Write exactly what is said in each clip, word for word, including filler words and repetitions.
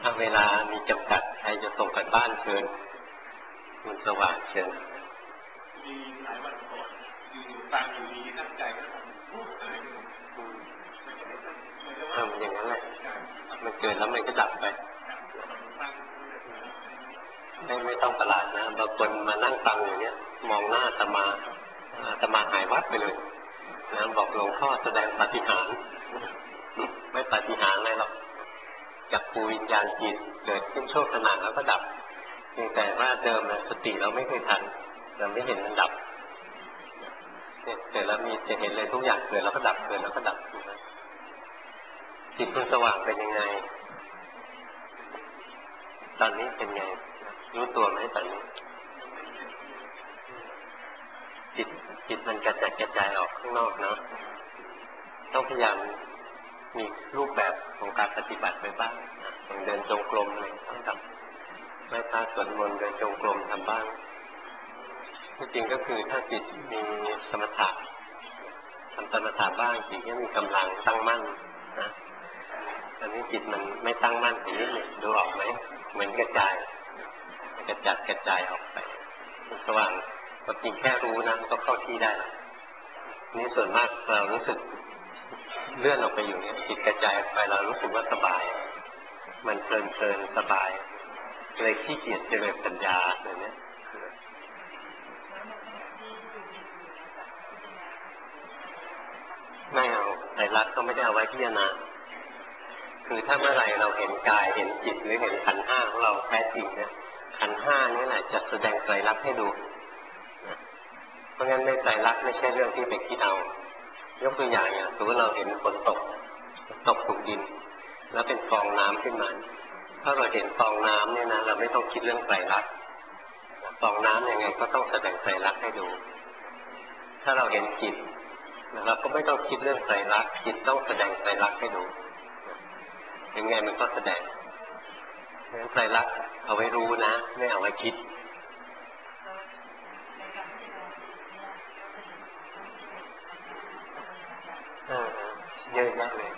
ถ้าเวลามีจำกัดใครจะส่งกันบ้านเชิญมันสว่างเชิญมีหลายวันก่อนอยู่ๆฟังอยู่ดีตั้งใจก็พูดอะไรทำอย่างนั้นแหละมันเกิดแล้วมันก็ดับไปไม่ไม่ต้องประหลาดนะบางคนมานั่งฟังอย่างเนี้ยมองหน้าอาตมาอาตมาหายวับไปเลยนะบอกหลวงพ่อแสดงปาฏิหาริย์ไม่ปาฏิหาริย์อะไรหรอกจักรวิญญาณจิตเกิดขึ้นชั่วขณะแล้วก็ดับเพียงแต่ว่าเดิมสติเราไม่เคยทันเราไม่เห็นมันดับเนี่ยเกิดแล้วมีจะเห็นเลยทุกอย่างเกิดแล้วก็ดับเกิดแล้วก็ดับจิตมันสว่างเป็นยังไงตอนนี้เป็นไงรู้ตัวไหมตอนนี้จิตจิตมันกระจายกระจายออกข้างนอกเนาะต้องพยายามมีรูปแบบของการปฏิบัติไปบ้างอย่างเดินจงกรมอะไรต้องทำไหว้พระสวดมนต์เดินจงกรมทำบ้างที่จริงก็คือถ้าจิตมีสมถะทำสมถะบ้างจิตก็มีกำลังตั้งมั่นนะตอนนี้จิตมันไม่ตั้งมั่นทีนี้ดูออกไหมเหมือนกระจายกระจัดกระจายออกไปสว่างก็จริงแค่รู้นะมันก็เข้าที่ได้นี่ส่วนมากเรารู้สึกเลื่อนออกไปอยู่เนี่ยจิตกระจายไปเรารู้สึกว่าสบายมันเพลินเพลินสบายเลยขี้เกียจเจริญปัญญาอย่างนี้ไม่เอาไตรลักษณ์ก็ไม่ได้เอาไว้พิจารณาคือถ้าเมื่อไหร่เราเห็นกายเห็นจิตหรือเห็นขันธ์ห้าของเราแท้จริงเนี่ยขันธ์ห้านี่แหละจะแสดงไตรลักษณ์ให้ดูเพราะงั้นในไตรลักษณ์ไม่ใช่เรื่องที่ไปคิดเอายกตัวอย่างอย่างสมมติเราเห็นฝนตกตกถูกดินแล้วเป็นฟองน้ำขึ้นมาถ้าเราเห็นฟองน้ำเนี่ยนะเราไม่ต้องคิดเรื่องไตรลักษณ์ฟองน้ำยังไงก็ต้องแสดงไตรลักษณ์ให้ดูถ้าเราเห็นจิตเราก็ไม่ต้องคิดเรื่องไตรลักษณ์จิตต้องแสดงไตรลักษณ์ให้ดูยังไงมันก็แสดงเพราะฉะนั้นไตรลักษณ์เอาไว้รู้นะไม่เอาไว้คิดเยอะแยะเลย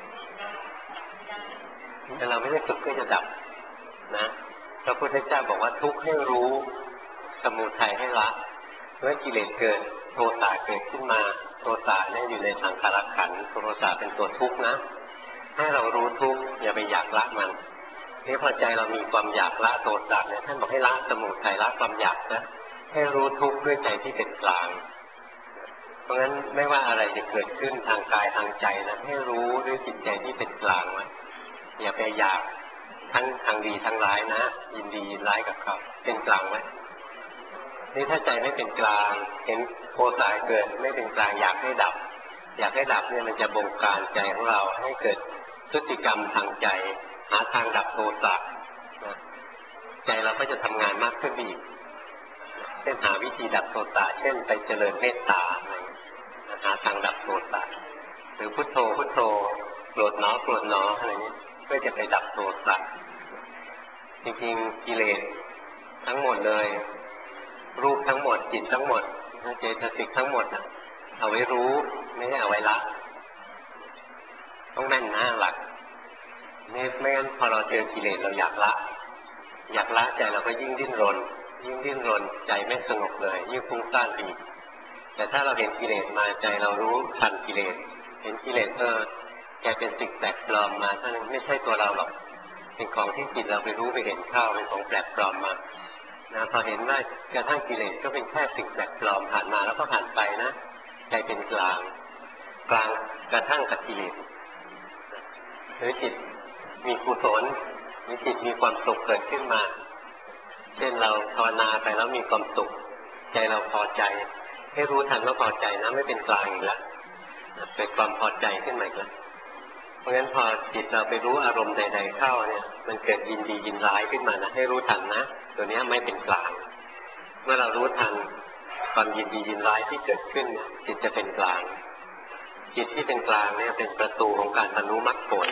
แต่เราไม่ได้ฝึกเพื่อจะดับนะพระพุทธเจ้าบอกว่าทุกข์ให้รู้สมุทัยให้ละเมื่อกิเลสเกิดโทสะเกิดขึ้นมาโทสะเนี่ยอยู่ในสังขารขันธ์โทสะเป็นตัวทุกข์นะให้เรารู้ทุกข์อย่าไปอยากละมันนี่พอใจเรามีความอยากละโทสะเนี่ยท่านบอกให้ละสมุทัยละความอยากนะให้รู้ทุกข์ด้วยใจที่เป็นกลางเพราะงั้นไม่ว่าอะไรจะเกิดขึ้นทางกายทางใจนะให้รู้ด้วยจิตใจที่เป็นกลางไว้อย่าไปอยากทั้งทางดีทางร้ายนะยินดียินร้ายกับเขาเป็นกลางไว้นี่ถ้าใจไม่เป็นกลางเห็นโทสะเกิดไม่เป็นกลางอยากให้ดับอยากให้ดับเนี่ยมันจะบงการใจของเราให้เกิดพฤติกรรมทางใจหาทางดับโทสะใจเราก็จะทำงานมากขึ้นอีกเช่นหาวิธีดับโทสะเช่นไปเจริญเมตตาหาทางดับโทสะหรือพุทโธพุทโธโกรธหนอโกรธหนออะไรนี้เพื่อจะไปดับโทสะจริงๆกิเลสทั้งหมดเลยรูปทั้งหมดจิตทั้งหมดเจตสิกทั้งหมดเอาไว้รู้ไม่ใช่เอาไว้ละต้องแม่นนะหลักนี่ไม่งั้นพอเราเจอกิเลสเราอยากละอยากละใจเราก็ยิ่งดิ้นรนยิ่งดิ้นรนใจไม่สงบเลยยิ่งฟุ้งซ่านอีกแต่ถ้าเราเห็นกิเลสมาใจเรารู้ทันกิเลสเห็นกิเลสเออแกเป็นสิ่งแปลกปลอมมาท่านไม่ใช่ตัวเราหรอกเป็นของที่จิตเราไปรู้ไปเห็นเข้าเป็นของแปลกปลอมมานะพอเห็นว่ากระทั่งกิเลสก็เป็นแค่สิ่งแปลกปลอมผ่านมาแล้วก็ผ่านไปนะใจเป็นกลางกลางกระทั่งกับกิเลสหรือจิตมีกุศลหรือจิตมีความสุขเกิดขึ้นมาเช่นเราภาวนาไปแล้วมีความสุขใจเราพอใจให้รู้ทันว่าพอใจนะไม่เป็นกลางอีกแล้วเกิดความพอใจขึ้นมาอีกแล้วเพราะงั้นพอจิตเราไปรู้อารมณ์ใดๆเข้าเนี่ยมันเกิดยินดียินร้ายขึ้นมานะให้รู้ทันนะตัวนี้ไม่เป็นกลางเมื่อเรารู้ทันความยินดียินร้ายที่เกิดขึ้นจิตจะเป็นกลางจิตที่เป็นกลางเนี่ยเป็นประตูของการบรรลุมรรคผล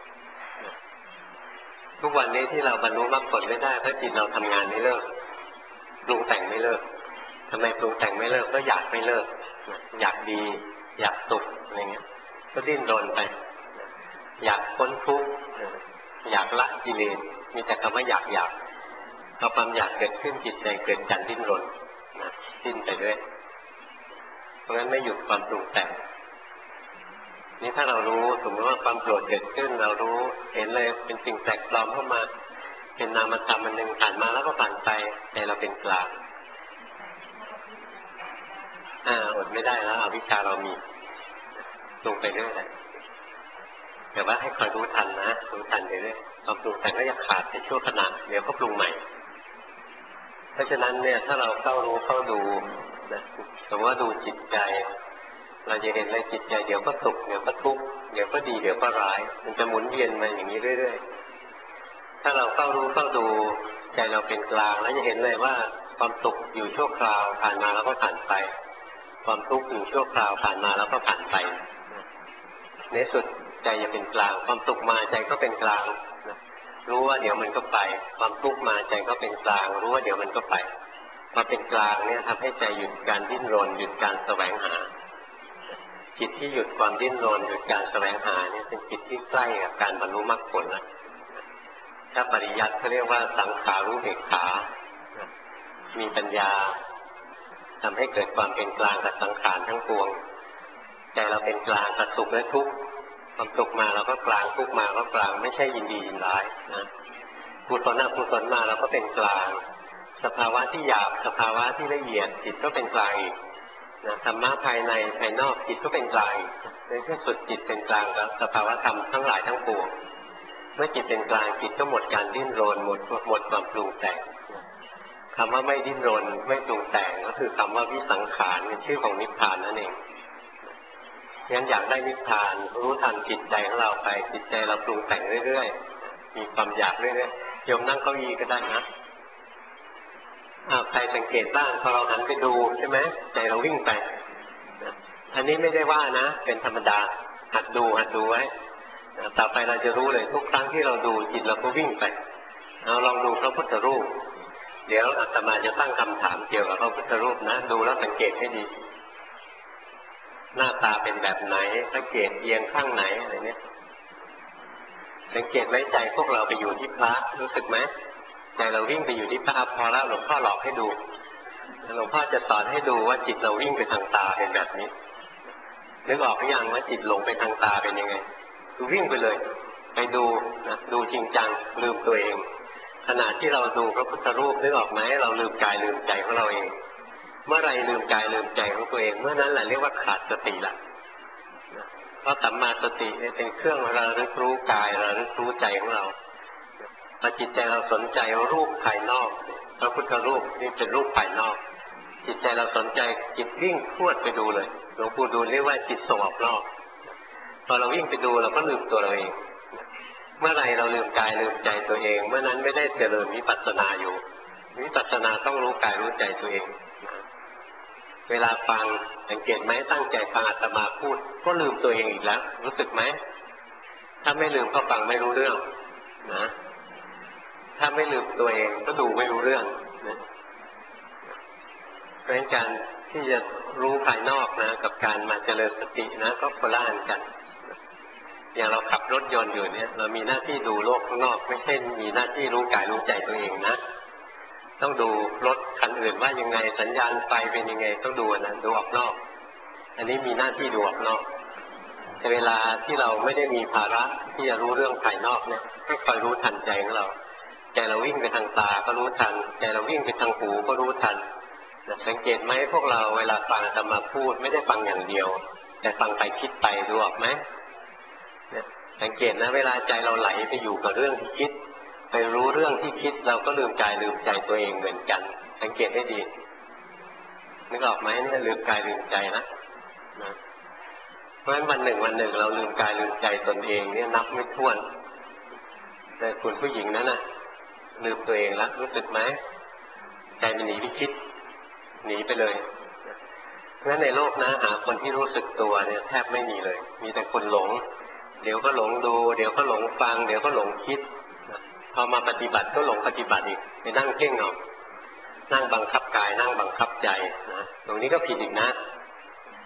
ทุกวันนี้ที่เราบรรลุมรรคผลไม่ได้เพราะจิตเราทำงานไม่เลิกปรุงแต่งไม่เลิกทำไมปรุงแต่งไม่เลิกก็อยากไม่เลิกอยากดีอยากสุขอะไรเงี้ยก็ดิ้นรนไปอยากพ้นทุกข์อยากละกิเลสมีแต่คำว่าอยากอยากพอความอยากเกิดขึ้นจิตใจเกิดการดิ้นรนนะดิ้นไปด้วยเพราะฉะนั้นไม่หยุดความปรุงแต่งนี่ถ้าเรารู้สมมติว่าความโกรธเกิดขึ้นเรารู้เห็นเลยเป็นสิ่งแปลกปลอมเข้ามาเป็นนามธรรมอันหนึ่งผ่านมาแล้วก็ผ่านไปใจเราเป็นกลางอ่าอดไม่ได้แล้วอวิชชาเรามีลงไปเรื่อยเลยแต่ว่าให้คอยรู้ทันนะรู้ทันไปเรื่อยความปรุงแต่งก็อย่าขาดในชั่วขณะเดี๋ยวก็ปรุงใหม่เพราะฉะนั้นเนี่ยถ้าเราเข้ารู้เข้าดูนะสมมติว่าดูจิตใจเราจะเห็นเลยจิตใจเดี๋ยวก็สุขเดี๋ยวก็ทุกข์เดี๋ยวก็ดีเดี๋ยวก็ร้ายมันจะหมุนเวียนมาอย่างนี้เรื่อยๆถ้าเราเข้ารู้เข้าดูใจเราเป็นกลางแล้วจะเห็นเลยว่าความสุขอยู่ชั่วคราวผ่านมาแล้วก็ผ่านไปความทุกข์อยู่ชั่วคราวผ่านมาแล้วก็ผ่านไปในสุดใจจะเป็นกลางความสุขมาใจก็เป็นกลางรู้ว่าเดี๋ยวมันก็ไปความทุกข์มาใจก็เป็นกลางรู้ว่าเดี๋ยวมันก็ไปพอเป็นกลางเนี่ยทำให้ใจหยุดการดิ้นรนหยุดการแสวงหาจิตที่หยุดความดิ้นรนหยุดการแสวงหาเนี่ยเป็นจิตที่ใกล้กับการบรรลุมรรคผลแล้วถ้าปริยัติเขาเรียกว่าสังขารู้เบกขามีปัญญาทำให้เกิดความเป็นกลางกับสังขารทั้งปวงใจเราเป็นกลางกับสุขและทุกข์ความสุขมาเราก็กลางทุกข์มาก็กลางไม่ใช่ยินดียินร้ายนะกุศลอกุศลมาเราก็เป็นกลางสภาวะที่หยาบสภาวะที่ละเอียดจิตก็เป็นกลางอีกนะธรรมะภายในภายนอกจิตก็เป็นกลางในที่สุดจิตเป็นกลางกับสภาวะธรรมทั้งหลายทั้งปวงเมื่อจิตเป็นกลางจิตก็หมดการดิ้นรนหมดหมดความปรุงแต่งคำว่าไม่ดิ้นรนไม่ปรุงแต่งก็คือคำว่าวิสังขารเป็นชื่อของนิพพานนั่นเองงั้นอยากได้นิพพานรู้ทันจิตใจของเราไปจิตใจเราปรุงแต่งเรื่อยๆมีความอยากเรื่อยๆโยมนั่งเก้าอี้ก็ได้นะใครสังเกตบ้างพอเราหันไปดูใช่ไหมใจเราวิ่งไปอันนี้ไม่ได้ว่านะเป็นธรรมดาหัดดูหัดดูไว้ต่อไปเราจะรู้เลยทุกครั้งที่เราดูจิตเราก็วิ่งไปเอาลองดูพระพุทธรูปเดี๋ยวอาตมาจะตั้งคำถามเกี่ยวกับพระพุทธรูปนะดูแล้วสังเกตให้ดีหน้าตาเป็นแบบไหนสังเกตเอียงข้างไหนอะไรเนี้ยสังเกตไว้ใจพวกเราไปอยู่ที่พระรู้สึกไหมใจเราวิ่งไปอยู่ที่พระพอแล้วหลวงพ่อหลอกให้ดูหลวงพ่อจะสอนให้ดูว่าจิตเราวิ่งไปทางตาเป็นแบบนี้นึกออกหรือยังว่าจิตหลงไปทางตาเป็นยังไงคือวิ่งไปเลยไปดูนะดูจริงจังลืมตัวเองขณะที่เราดูพระพุทธรูปนึกออกไหมเราลืมกายลืมใจของเราเองเมื่อไรลืมกายลืมใจของตัวเองเมื่อนั้นแหละเรียกว่าขาดสติละเพราะสัมมาสติเป็นเครื่องระลึกรู้กายระลึกรู้ใจของเราพอจิตใจเราสนใจรูปภายนอกพระพุทธรูปนี่เป็นรูปภายนอกจิตใจเราสนใจจิตวิ่งพรวดไปดูเลยหลวงปู่ดูลเรียกว่าจิตส่งออกนอกพอเราวิ่งไปดูเราก็ลืมตัวเราเองเมื่อไรเราลืมกายลืมใจตัวเองเมื่อนั้นไม่ได้เจริญวิปัสสนาอยู่วิปัสสนาต้องรู้กายรู้ใจตัวเองเวลาฟังสังเกตไหมตั้งใจฟังอาตมาพูดก็ลืมตัวเองอีกแล้วรู้สึกไหมถ้าไม่ลืมก็ฟังไม่รู้เรื่องนะถ้าไม่ลืมตัวเองก็ดูไม่รู้เรื่องนะเพราะฉะนั้นการที่จะรู้ภายนอกนะกับการมาเจริญสตินะก็คนละอันกันอย่างเราขับรถยนต์อยู่เนี่ยเรามีหน้าที่ดูโลกข้างนอกไม่ใช่มีหน้าที่รู้กายรู้ใจตัวเองนะต้องดูรถคันอื่นว่ายังไงสัญญาณไฟเป็นยังไงต้องดูนะดูออกนอกอันนี้มีหน้าที่ดูออกนอกแต่เวลาที่เราไม่ได้มีภาระที่จะรู้เรื่องภายนอกเนี่ยให้คอยรู้ทันใจของเราใจเราวิ่งไปทางตาก็รู้ทันใจเราวิ่งไปทางหูก็รู้ทันสังเกตไหมพวกเราเวลาฟังอาตมาพูดไม่ได้ฟังอย่างเดียวแต่ฟังไปคิดไปดูออกไหมสังเกตนะเวลาใจเราไหลไปอยู่กับเรื่องที่คิดไปรู้เรื่องที่คิดเราก็ลืมกายลืมใจตัวเองเหมือนกันสังเกตให้ดีนึกออกไหมนี่ลืมกายลืมใจนะนะเพราะฉะนั้นวันหนึ่งวันหนึ่งเราลืมกายลืมใจตนเองเนี่ยนับไม่ถ้วนแต่คุณผู้หญิงนั้นน่ะลืมตัวเองแล้วรู้สึกไหมใจมันหนีไปคิดหนีไปเลยเพราะฉะนั้นในโลกนะหาคนที่รู้สึกตัวเนี่ยแทบไม่มีเลยมีแต่คนหลงเดี๋ยวก็หลงดูเดี๋ยวก็หลงฟังเดี๋ยวก็หลงคิดพอมาปฏิบัติก็หลงปฏิบัติอีกไปนั่งเพ่งเอานั่งบังคับกายนั่งบังคับใจนะตรงนี้ก็ผิดอีกนะ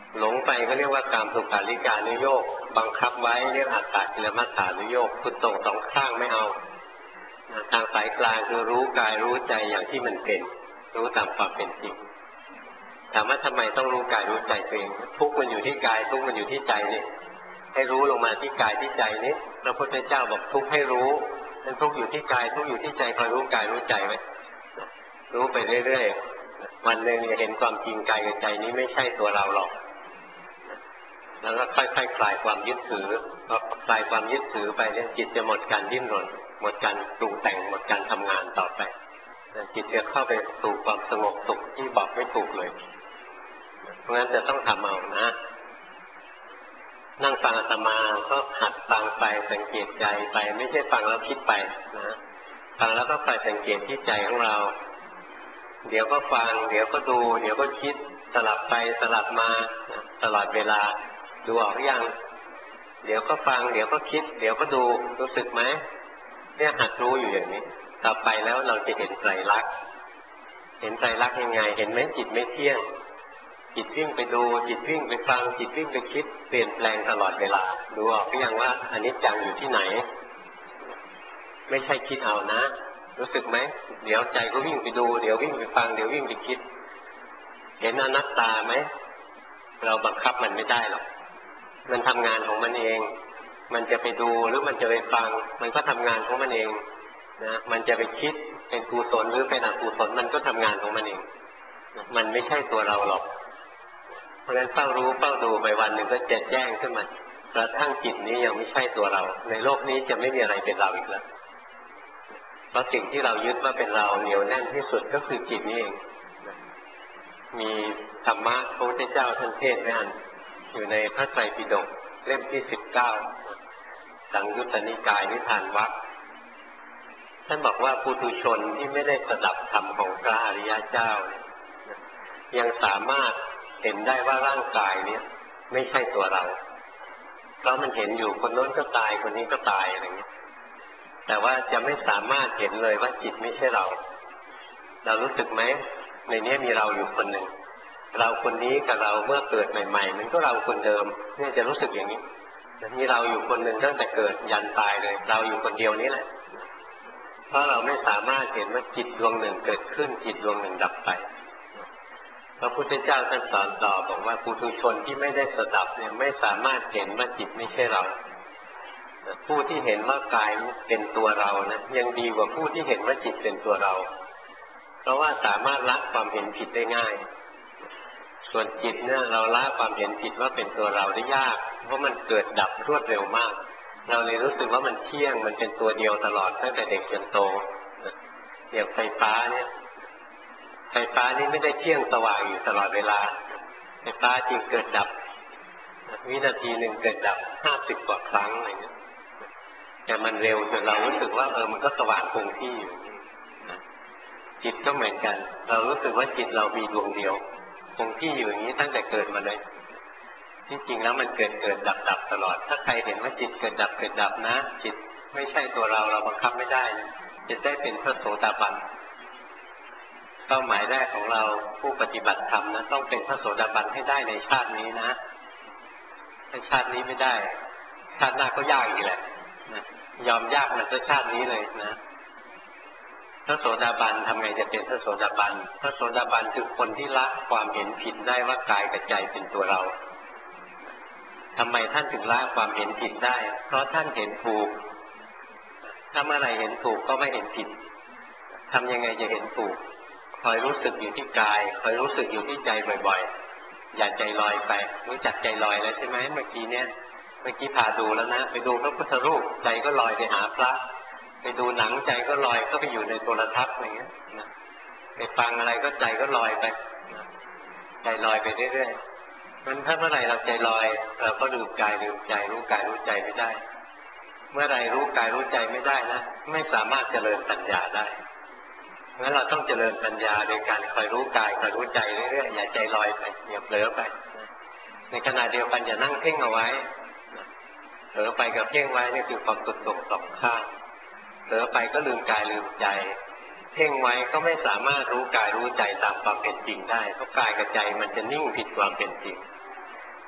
หลงไปก็เรียกว่ากามสุขาริการนุโยคบังคับไว้เรียกอัตตกิลมัฏฐานุโยคคือตรงสองข้างไม่เอาทางสายกลางคือรู้กายรู้ใจอย่างที่มันเป็นรู้ตามความเป็นจริงถามว่าทำไมต้องรู้กายรู้ใจตัวเองทุกข์มันอยู่ที่กายทุกข์มันอยู่ที่ใจนี่ให้รู้ลงมาที่กายที่ใจนี้พระพุทธเจ้าบอกทุกข์ให้รู้นั่นทุกข์อยู่ที่กายทุกข์อยู่ที่ใจคอยรู้กายรู้ใจไว้รู้ไปเรื่อยๆวันหนึ่งจะเห็นความจริงกายกับใจนี้ไม่ใช่ตัวเราหรอกแล้วก็ค่อยๆ ค, คลายความยึดถือพอคลายความยึดถือไปเนี่ยจิตจะหมดการดิ้นรนหมดการปรุงแต่งหมดการทำงานต่อไปจิตจะเข้าไปสู่ความสงบสุขที่บอกไม่ถูกเลยเพราะงั้นจะต้องทำเอานะนั่งฟังอาตมาก็หัดฟังไปสังเกตใจไปไม่ใช่ฟังแล้วคิดไปนะฟังแล้วก็คอยสังเกตที่ใจของเราเดี๋ยวก็ฟังเดี๋ยวก็ดูเดี๋ยวก็คิดสลับไปสลับมาตลอดเวลาดูออกหรือยังเดี๋ยวก็ฟังเดี๋ยวก็คิดเดี๋ยวก็ดูรู้สึกไหมเนี่ยหัดรู้อยู่อย่างนี้ต่อไปแล้วเราจะเห็นไตรลักษณ์เห็นไตรลักษณ์ยังไงเห็นไหมจิตไม่เที่ยงจิตวิ่งไปดูจิตวิ่งไปฟังจิตวิ่งไปคิดเปลี่ยนแปลงตลอดเวลาดูออกหรือยังว่าอนิจจังอยู่ที่ไหนไม่ใช่คิดเอานะรู้สึกไหมเดี๋ยวใจก็วิ่งไปดูเดี๋ยววิ่งไปฟังเดี๋ยววิ่งไปคิดเห็นอนัตตาไหมเราบังคับมันไม่ได้หรอกมันทำงานของมันเองมันจะไปดูหรือมันจะไปฟังมันก็ทำงานของมันเองนะมันจะไปคิดเป็นกุศลหรือเป็นอกุศลมันก็ทำงานของมันเองมันไม่ใช่ตัวเราหรอกเพราะฉะนั้นเฝ้ารู้เฝ้าดูไปวันหนึ่งก็แจ่มแจ้งขึ้นมากระทั่งจิตนี้ยังไม่ใช่ตัวเราในโลกนี้จะไม่มีอะไรเป็นเราอีกแล้วเพราะสิ่งที่เรายึดว่าเป็นเราเหนียวแน่นที่สุดก็คือจิตนี้เองมีธรรมะพระพุทธเจ้าท่านเทศน์ไว้อันอยู่ในพระไตรปิฎกเล่มที่สิบเก้าสังยุตตนิกายนิทานวรรคท่านบอกว่าปุถุชนที่ไม่ได้สดับธรรมของพระอริยเจ้ายังสามารถเห็นได้ว่าร่างกายนี้ไม่ใช่ตัวเราเพราะมันเห็นอยู่คนโน้นก็ตายคนนี้ก็ตายอะไรอย่างนี้แต่ว่าจะไม่สามารถเห็นเลยว่าจิตไม่ใช่เราเรารู้สึกไหมในนี้มีเราอยู่คนหนึ่งเราคนนี้กับเราเมื่อเกิดใหม่ๆมันก็เราคนเดิมเนี่ยจะรู้สึกอย่างนี้มีเราอยู่คนหนึ่งตั้งแต่เกิดยันตายเลยเราอยู่คนเดียวนี้แหละเพราะเราไม่สามารถเห็นว่าจิตดวงหนึ่งเกิดขึ้นจิตดวงหนึ่งดับไปพระพุทธเจ้าท่านสอนต่อบอกว่าปุถุชนที่ไม่ได้สดับเนี่ยไม่สามารถเห็นว่าจิตไม่ใช่เราผู้ที่เห็นว่ากายเป็นตัวเรานะยังดีกว่าผู้ที่เห็นว่าจิตเป็นตัวเราเพราะว่าสามารถละความเห็นผิดได้ง่ายส่วนจิตเนี่ยเราละความเห็นผิดว่าเป็นตัวเราได้ยากเพราะมันเกิดดับรวดเร็วมากเราเลยรู้สึกว่ามันเที่ยงมันเป็นตัวเดียวตลอดตั้งแต่เด็กจนโตอย่างไฟฟ้าเนี่ยไฟฟ้านี่ไม่ได้เที่ยงสว่างอยู่ตลอดเวลาไฟฟ้าจริงเกิดดับวินาทีหนึ่งเกิดดับห้าสิบกว่าครั้งอะไรเงี้ยแต่มันเร็วจนเรารู้สึกว่าเออมันก็สว่างคงที่อยู่จิตก็เหมือนกันเรารู้สึกว่าจิตเรามีดวงเดียวคงที่อยู่อย่างนี้ตั้งแต่เกิดมาเลยที่จริงแล้วมันเกิดเกิดดับดับตลอดถ้าใครเห็นว่าจิตเกิดดับเกิดดับนะจิตไม่ใช่ตัวเราเราบังคับไม่ได้จะได้เป็นพระโสดาบันเป้าหมายแรกของเราผู้ปฏิบัติธรรมนะต้องเป็นพระโสดาบันให้ได้ในชาตินี้นะถ้าชาตินี้ไม่ได้ชาติหน้าก็ยากอีกแหละนะยอมยากมันจะชาตินี้เลยนะพระโสดาบันทำไงจะเป็นพระโสดาบันพระโสดาบันคือคนที่ละความเห็นผิดได้ว่ากายกับใจเป็นตัวเราทำไมท่านถึงละความเห็นผิดได้เพราะท่านเห็นถูกถ้าเมื่อไหร่เห็นถูกก็ไม่เห็นผิดทำยังไงจะเห็นถูกคอยรู้สึกอยู่ที่กายคอยรู้สึกอยู่ที่ใจบ่อยๆอย่าใจลอยไปรู้จักใจลอยแล้วใช่ไหมเมื่อกี้เนี้ยเมื่อกี้พาดูแล้วนะไปดูพระพุทธรูปใจก็ลอยไปหาพระไปดูหนังใจก็ลอยก็ไปอยู่ในโทรทัศน์อะไรเงี้ยไปฟังอะไรก็ใจก็ลอยไปใจลอยไปเรื่อยๆมันถ้าเมื่อไหร่เราใจลอยเราก็ลืมกายลืมใจรู้กายรู้ใจไม่ได้เมื่อไหร่รู้กายรู้ใจไม่ได้นะไม่สามารถเจริญปัญญาได้งั้นเราต้องเจริญปัญญาโดยการคอยรู้กายคอยรู้ใจเรื่อยๆอย่าใจลอยไปอย่าเผลอไปในขณะเดียวกันอย่านั่งเพ่งเอาไว้เผลอไปกับเพ่งไว้นี่คือความสุดโต่งสองข้างเผลอไปก็ลืมกายลืมใจเพ่งไว้ก็ไม่สามารถรู้กายรู้ใจตามความเป็นจริงได้เพราะกายกับใจมันจะนิ่งผิดความเป็นจริง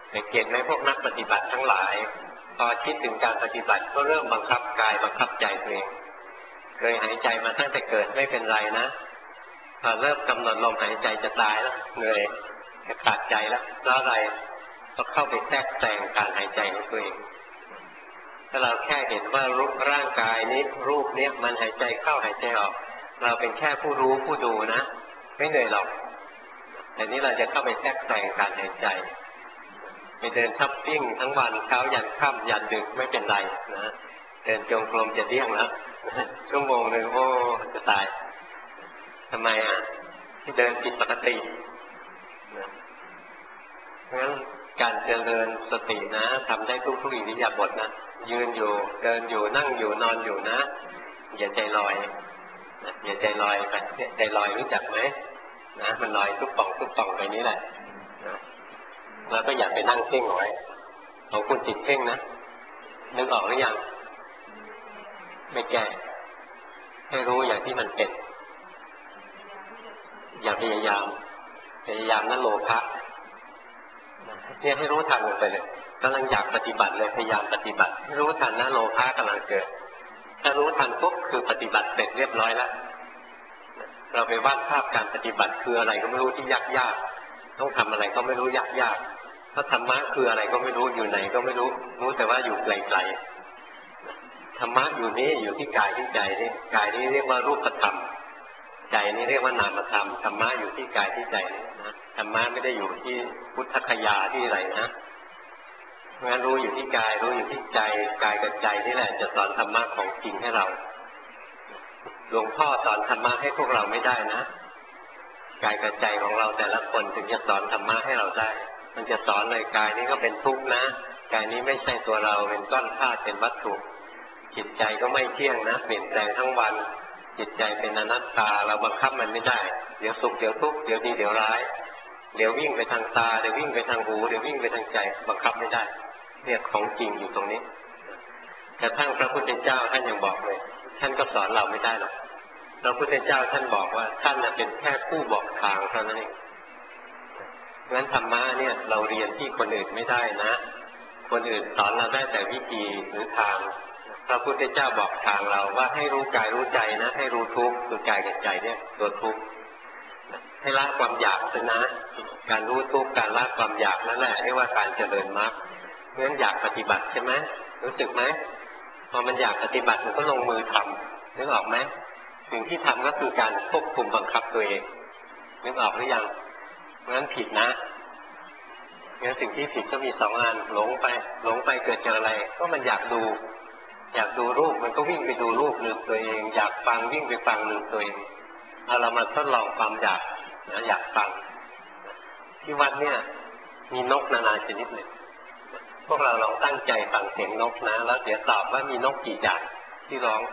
สังเกตไหมพวกนักปฏิบัติทั้งหลายพอคิดถึงการปฏิบัติก็เริ่มบังคับกายบังคับใจตัวเองเคยหายใจมาตั้งแต่เกิดไม่เป็นไรนะพอเริ่มกำหนดลมหายใจจะตายแล้วเหนื่อยจะขาดใจแล้วเพราะอะไรก็เข้าไปแทรกแซงการหายใจของตัวเองถ้าเราแค่เห็นว่ารูปร่างกายนี้รูปนี้มันหายใจเข้าหายใจออกเราเป็นแค่ผู้รู้ผู้ดูนะไม่เหนื่อยหรอกแต่นี้เราจะเข้าไปแทรกแซงการหายใจไปเดินทับปิ้งทั้งวันเช้ายันค่ำยันดึกไม่เป็นไรนะเดินจงกรมจะเดี้ยงแล้วชั่วโมงหนึ่งโอ้จะตายทำไมอ่ะที่เดินผิดปกติเพราะฉะนั้นการเจริญสตินะทำได้ทุกทุกอิริยาบถนะยืนอยู่เดินอยู่นั่งอยู่นอนอยู่นะอย่าใจลอยนะอย่าใจลอยไปใจลอยรู้จักไหมนะมันลอยทุกป่องทุกป่องไปนี้แหละนะแล้วก็อย่าไปนั่งเพ่งไว้ของคุณติดเพ่งนะนึกออกหรือยังไม่แก้ให้รู้อย่างที่มันเป็นอย่าพยายามพยายามนั่นโลภะเนี่ยให้รู้ทันลงไปเลยกำลังอยากปฏิบัติเลยพยายามปฏิบัติให้รู้ทันนะโลภะกำลังเกิดถ้ารู้ทันปุ๊บคือปฏิบัติเสร็จเรียบร้อยแล้วเราไปวาดภาพการปฏิบัติคืออะไรก็ไม่รู้ที่ยากยากต้องทำอะไรก็ไม่รู้ยากยากเพราะธรรมะคืออะไรก็ไม่รู้อยู่ไหนก็ไม่รู้รู้แต่ว่าอยู่ไกลๆธรรมะอยู่นี่อยู่ที่กายที่ใจนี่กายนี่เรียกว่ารูปธรรมใจนี่เรียกว่านามธรรมธรรมะอยู่ที่กายที่ใจนี่นะธรรมะไม่ได้อยู่ที่พุทธคยาที่อะไรนะงั้นรู้อยู่ที่กายรู้อยู่ที่ใจกายกับใจนี่แหละจะสอนธรรมะของจริงให้เราหลวงพ่อสอนธรรมะให้พวกเราไม่ได้นะกายกับใจของเราแต่ละคนถึงจะสอนธรรมะให้เราได้มันจะสอนเลยกายนี้ก็เป็นทุกข์นะกายนี้ไม่ใช่ตัวเราเป็นก้อนธาตุเป็นวัตถุจิตใจก็ไม่เที่ยงนะเปลี่ยนแปลงทั้งวันจิตใจเป็นอนัตตาเราบังคับมันไม่ได้เดี๋ยวสุขเดี๋ยวทุกข์เดี๋ยวดีเดี๋ยวร้ายเดี๋ยววิ่งไปทางตาเดี๋ยววิ่งไปทางหูเดี๋ยววิ่งไปทางใจบังคับไม่ได้เนี่ยของจริงอยู่ตรงนี้แต่ทั้งพระพุทธเจ้าท่านยังบอกเลยท่านก็สอนเราไม่ได้หรอกพระพุทธเจ้าท่านบอกว่าท่านเป็นแค่ผู้บอกทางเท่านั้นเองงั้นธรรมะเนี่ยเราเรียนที่คนอื่นไม่ได้นะคนอื่นสอนเราได้แต่วิธีหรือทางพระพุทธเจ้าบอกทางเราว่าให้รู้กายรู้ใจนะให้รู้ทุกข์คือกายกับใจเนี่ยตัวทุกข์ให้ละความอยากซะนะการรู้ทุกข์การละความอยากนั่นแหละเรียกว่าการเจริญมรรคเพราะฉะนั้นอยากปฏิบัติใช่ไหมรู้สึกไหมพอมันอยากปฏิบัติมันก็ลงมือทำนึกออกไหมสิ่งที่ทำก็คือการควบคุมบังคับตัวเองนึกออกหรือยังเพราะฉะนั้นผิดนะงั้นสิ่งที่ผิดก็มีสองอันหลงไปหลงไปเกิดจากอะไรก็มันอยากดูอยากดูรูปมันก็วิ่งไปดูรูปลืมตัวเองอยากฟังวิ่งไปฟังลืมตัวเองเอาเรามาทดลองความอยากนะอยากฟังที่วัดเนี่ยมีนกนานาชนิดเลยพวกเราลองตั้งใจฟังเสียงนกนะแล้วเดี๋ยวตอบว่ามีนกกี่อย่างที่ร้อง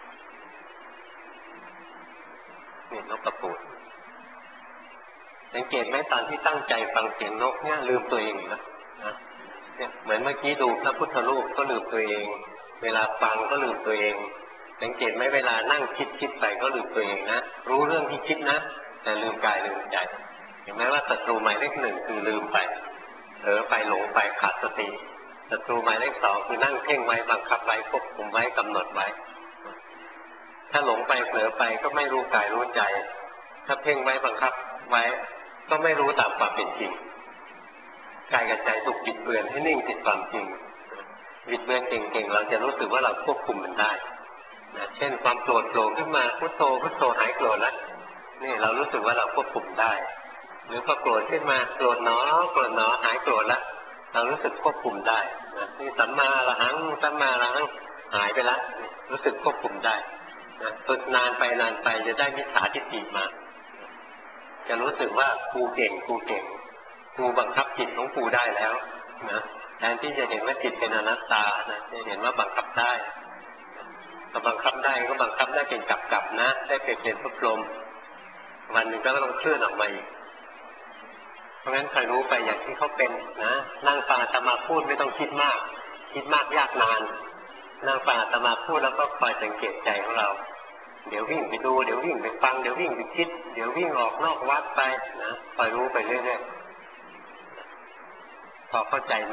นี่นกกระปูดสังเกตไหมตอนที่ตั้งใจฟังเสียงนกเนี่ยลืมตัวเองนะเนี่ยเหมือนเมื่อกี้ดูพระพุทธรูปก็ลืมตัวเองเวลาฟังก็ลืมตัวเองสังเกตไหมเวลานั่งคิดคิดไปก็ลืมตัวเองนะรู้เรื่องที่คิดนะแต่ลืมกายลืมใจเห็นไหมว่าศัตรูหมายเลขหนึ่งคือลืมไปเผลอไปหลงไปขาดสติศัตรูหมายเลขสองคือนั่งเพ่งไว้บังคับไว้ควบคุมไว้กำหนดไว้ถ้าหลงไปเผลอไปก็ไม่รู้กายรู้ใจถ้าเพ่งไว้บังคับไว้ก็ไม่รู้ตามความเป็นจริงกายกับใจถูกบิดเบือนให้นิ่งติดความจริงบิดเบือนเก่งๆเราจะรู้สึกว่าเราควบคุมมันได้นะเช่นความโกรธโผล่ขึ้นมาพุทโธพุทโธหายโกรธแล้วนี่เรารู้สึกว่าเราควบคุมได้หรือพอโกรธขึ้นมาโกรธหนอโกรธหนอหายโกรธแล้วเรารู้สึกควบคุมได้นะนี่สัมมาอรหังสัมมาอรหังหายไปแล้วรู้สึกควบคุมได้นะฝึกนานไปนานไปจะได้มิจฉาทิฏฐิมาจะรู้สึกว่ากูเก่งกูเก่งกูบังคับจิตของกูได้แล้วนะแทนที่จะเห็นว่าจิตเป็นอนัตตานะจะเห็นว่าบังคับได้ถ้าบังคับได้ก็บังคับได้เป็นกลับๆนะได้เป็นเป็นพลมวันหนึ่งก็ต้องเคลื่อนออกมาอีกเพราะงั้นใครรู้ไปอย่างที่เขาเป็นนะนั่งฟังอาตมาพูดไม่ต้องคิดมากคิดมากยากนานนั่งฟังอาตมาพูดแล้วก็คอยสังเกตใจของเราเดี๋ยววิ่งไปดูเดี๋ยววิ่งไปฟังเดี๋ยววิ่งไปคิดเดี๋ยววิ่งออกนอกวัดไปนะคอยรู้ไปเรื่อยพอเข้าใจไหม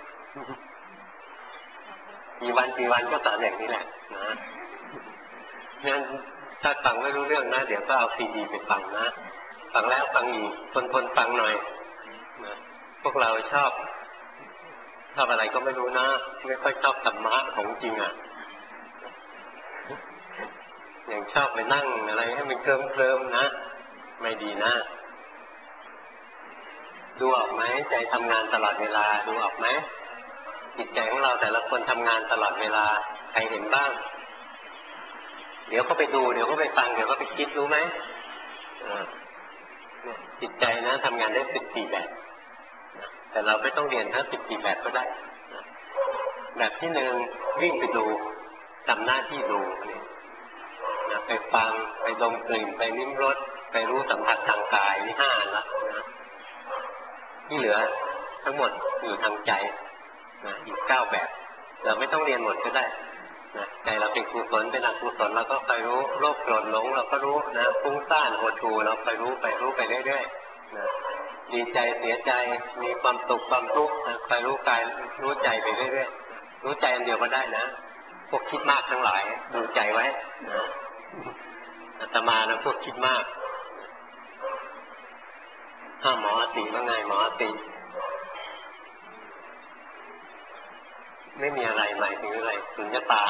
กี่วันกี่วันก็สอนอย่างนี้แหละนะงั้นถ้าฟังไม่รู้เรื่องนะเดี๋ยวก็เอาซีดีไปฟังนะฟังแล้วฟังอีกทนทนฟังหน่อยนะพวกเราชอบชอบอะไรก็ไม่รู้นะไม่ค่อยชอบธรรมะของจริงอ่ะอย่างชอบไปนั่งอะไรให้มันเคลิ้มเคลิ้มนะไม่ดีนะดูออกไหมใจทำงานตลอดเวลาดูออกไหมจิตใจของเราแต่ละคนทำงานตลอดเวลาใครเห็นบ้างเดี๋ยวก็ไปดูเดี๋ยวก็ไปฟังเดี๋ยวก็ไปคิดรู้ไหมจิตใจนะทำงานได้สิบสี่แบบแต่เราไม่ต้องเรียนทั้งสิบสี่แบบก็ได้แบบที่หนึ่งวิ่งไปดูทำหน้าที่ดูไปฟังไปดมกลิ่นไปลิ้มรสไปรู้สัมผัสทางกายนี่ห้าอันละที่เหลือทั้งหมดอยู่ทางใจนะอีกเก้าแบบเราไม่ต้องเรียนหมดก็ได้นะใจเราเป็นกุศลเป็นอกุศลเราก็คอยรู้โลภโกรธหลงเราก็รู้นะฟุ้งซ่านหดหู่เราคอยรู้ไปรู้ไปเรื่อยๆนะดีใจเสียใจมีความสุขความทุกข์นะคอยรู้กายรู้ใจไปเรื่อยๆรู้ใจอันเดียวก็ได้นะพวกคิดมากทั้งหลายดูใจไว้นะอาตมานะพวกคิดมากถ้าหมอติว่าไงหมอติไม่มีอะไรหมายถึงอะไรสุญญตา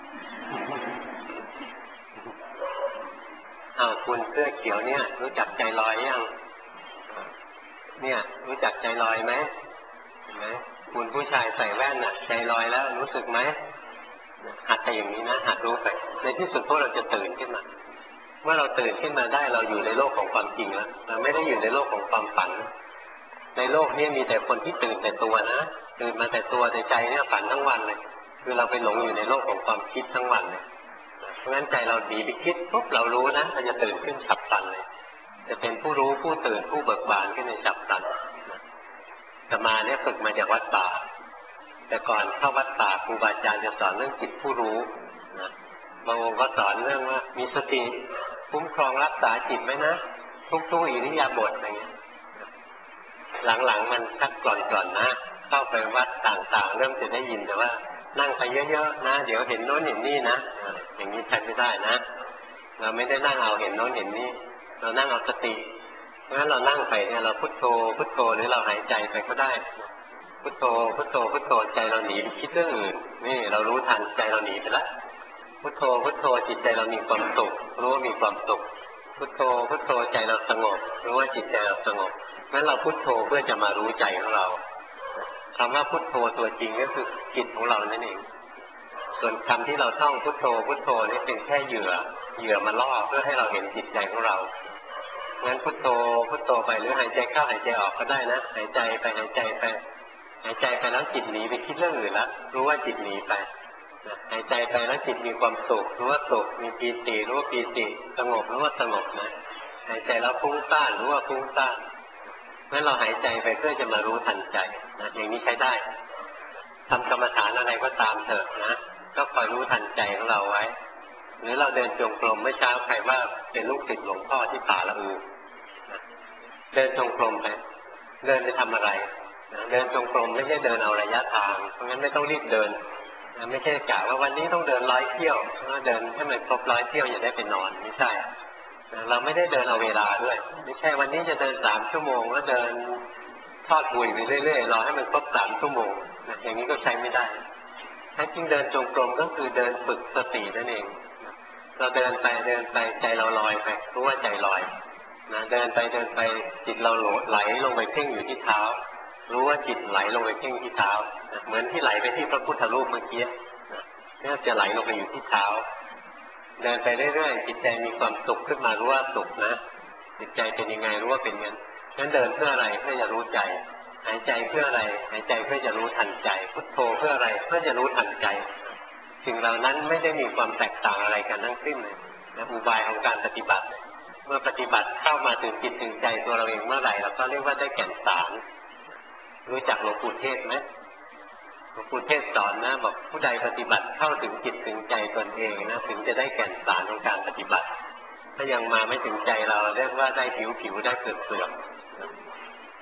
อ้าวคุณเสื้อเขียวเนี่ยรู้จักใจลอยยังเนี่ยรู้จักใจลอยไหมเห็นไหมคุณผู้ชายใส่แว่นน่ะใจลอยแล้วรู้สึกไหมหัดแต่อย่างนี้นะหัดรู้ไปในที่สุดพวกเราจะตื่นขึ้นมาเมื่อเราตื่นขึ้นมาได้เราอยู่ในโลกของความจริงแล้วเราไม่ได้อยู่ในโลกของความฝันในโลกนี้มีแต่คนที่ตื่นแต่ตัวนะตื่นมาแต่ตัวแต่ใจเนี่ยฝันทั้งวันเลยคือเราไปหลงอยู่ในโลกของความคิดทั้งวันเลยเพราะงั้นใจเราหนีไปคิดปุ๊บเรารู้นะเราจะตื่นขึ้นฉับพลันเลยจะเป็นผู้รู้ผู้ตื่นผู้เบิกบานขึ้นในฉับพลันอาตมาเนี่ยฝึกมาจากวัดป่าแต่ก่อนเข้าวัดป่าครูบาอาจารย์จะสอนเรื่องจิตผู้รู้นะบางองค์ก็สอนเรื่องว่ามีสติคุ้มครองรักษาจิตไหมนะทุกๆอิริยาบถอะไรเงี้ยหลังๆมันชักกร่อนๆนะเข้าไปวัดต่างๆเริ่มจะได้ยินแต่ว่านั่งไปเยอะๆนะเดี๋ยวเห็นโน้นเห็นนี่นะอย่างนี้ใช้ไม่ได้นะเราไม่ได้นั่งเอาเห็นโน้นเห็นนี่เรานั่งเอาสติเพราะฉะนั้นเรานั่งไปเนี่ยเราพุทโธพุทโธหรือเราหายใจไปก็ได้พุทโธพุทโธพุทโธใจเราหนีไปคิดเรื่องอื่นนี่เรารู้ทันใจเราหนีไปแล้วพุทโธพุทโธจิตใจเรามีความสุขรู้ว่ามีความสุขพุทโธพุทโธใจเราสงบรู้ว่าจิตใจเราสงบงั้นเราพุทโธเพื่อจะมารู้ใจของเราคำว่าพุทโธตัวจริงก็คือจิตของเรานั่นเองส่วนคำที่เราท่องพุทโธพุทโธนี่เป็นแค่เหยื่อเหยื่อมาล่อเพื่อให้เราเห็นจิตใจของเรางั้นพุทโธพุทโธไปหรือหายใจเข้าหายใจออกก็ได้นะหายใจไปหายใจไปหายใจไปแล้วจิตหนีไปคิดเรื่องอื่นแล้วรู้ว่าจิตหนีไปหายใจไปแล้วจิตมีความสุขรู้ว่าสุขมีปีติรู้ว่าปีติสงบรู้ว่าสงบนะหายใจแล้วฟุ้งซ่านรู้ว่าฟุ้งซ่านงั้นเราหายใจไปเพื่อจะมารู้ทันใจนะอย่างนี้ใช้ได้ทำกรรมฐานอะไรก็ตามเถอะนะก็คอยรู้ทันใจของเราไว้หรือเราเดินจงกรมเมื่อเช้าใครว่าเป็นลูกศิษย์หลวงพ่อที่ป่าละอูเดินจงกรมไปเดินไปทำอะไรเดินจงกรมไม่ใช่เดินเอาระยะทางเพราะงั้นไม่ต้องรีบเดินไม่ใช่กะว่าวันนี้ต้องเดินร้อยเที่ยวเดินให้มันครบร้อยเที่ยวอย่าได้ไปนอนไม่ใช่เราไม่ได้เดินเอาเวลาด้วยไม่ใช่วันนี้จะเดินสามชั่วโมงแล้วเดินทอดบุยไปเรื่อยๆรอให้มันครบสามชั่วโมงอย่างนี้ก็ใช้ไม่ได้ถ้าจริงเดินจงกรมก็คือเดินฝึกสตินั่นเองเราเดินไปเดินไปใจเราลอยไปรู้ว่าใจลอยนะเดินไปเดินไปจิตเราไหลลงไปเพ่งอยู่ที่เท้ารู้ว่าจิตไหลลงไปเพ่งที่เท้าเหมือนที่ไหลไปที่พระพุทธรูปเมื่อกี้เนี่ยจะไหลลงไปอยู่ที่เท้าเดินไปเรื่อยๆจิตใจมีความสุขขึ้นมารู้ว่าสุขนะจิตใจเป็นยังไงรู้ว่าเป็นงั้นงั้นเดินเพื่ออะไรเพื่อจะรู้ใจหายใจเพื่ออะไรหายใจเพื่อจะรู้ทันใจพุทโธเพื่ออะไรเพื่อจะรู้ทันใจสิ่งเหล่านั้นไม่ได้มีความแตกต่างอะไรกันทั้งสิ้นเลยนะอุบายของการปฏิบัติเมื่อปฏิบัติเข้ามาถึงจิตถึงใจตัวเราเองเมื่อไหร่เราก็เรียกว่าได้แก่นสารรู้จักหลวงปู่เทศไหมหลวงปู่เทศสอนนะบอกผู้ใดปฏิบัติเข้าถึงจิตถึงใจตนเองนะถึงจะได้แก่นสารของการปฏิบัติถ้ายังมาไม่ถึงใจเราเรียกว่าได้ผิวผิวได้เปลือกเปลือก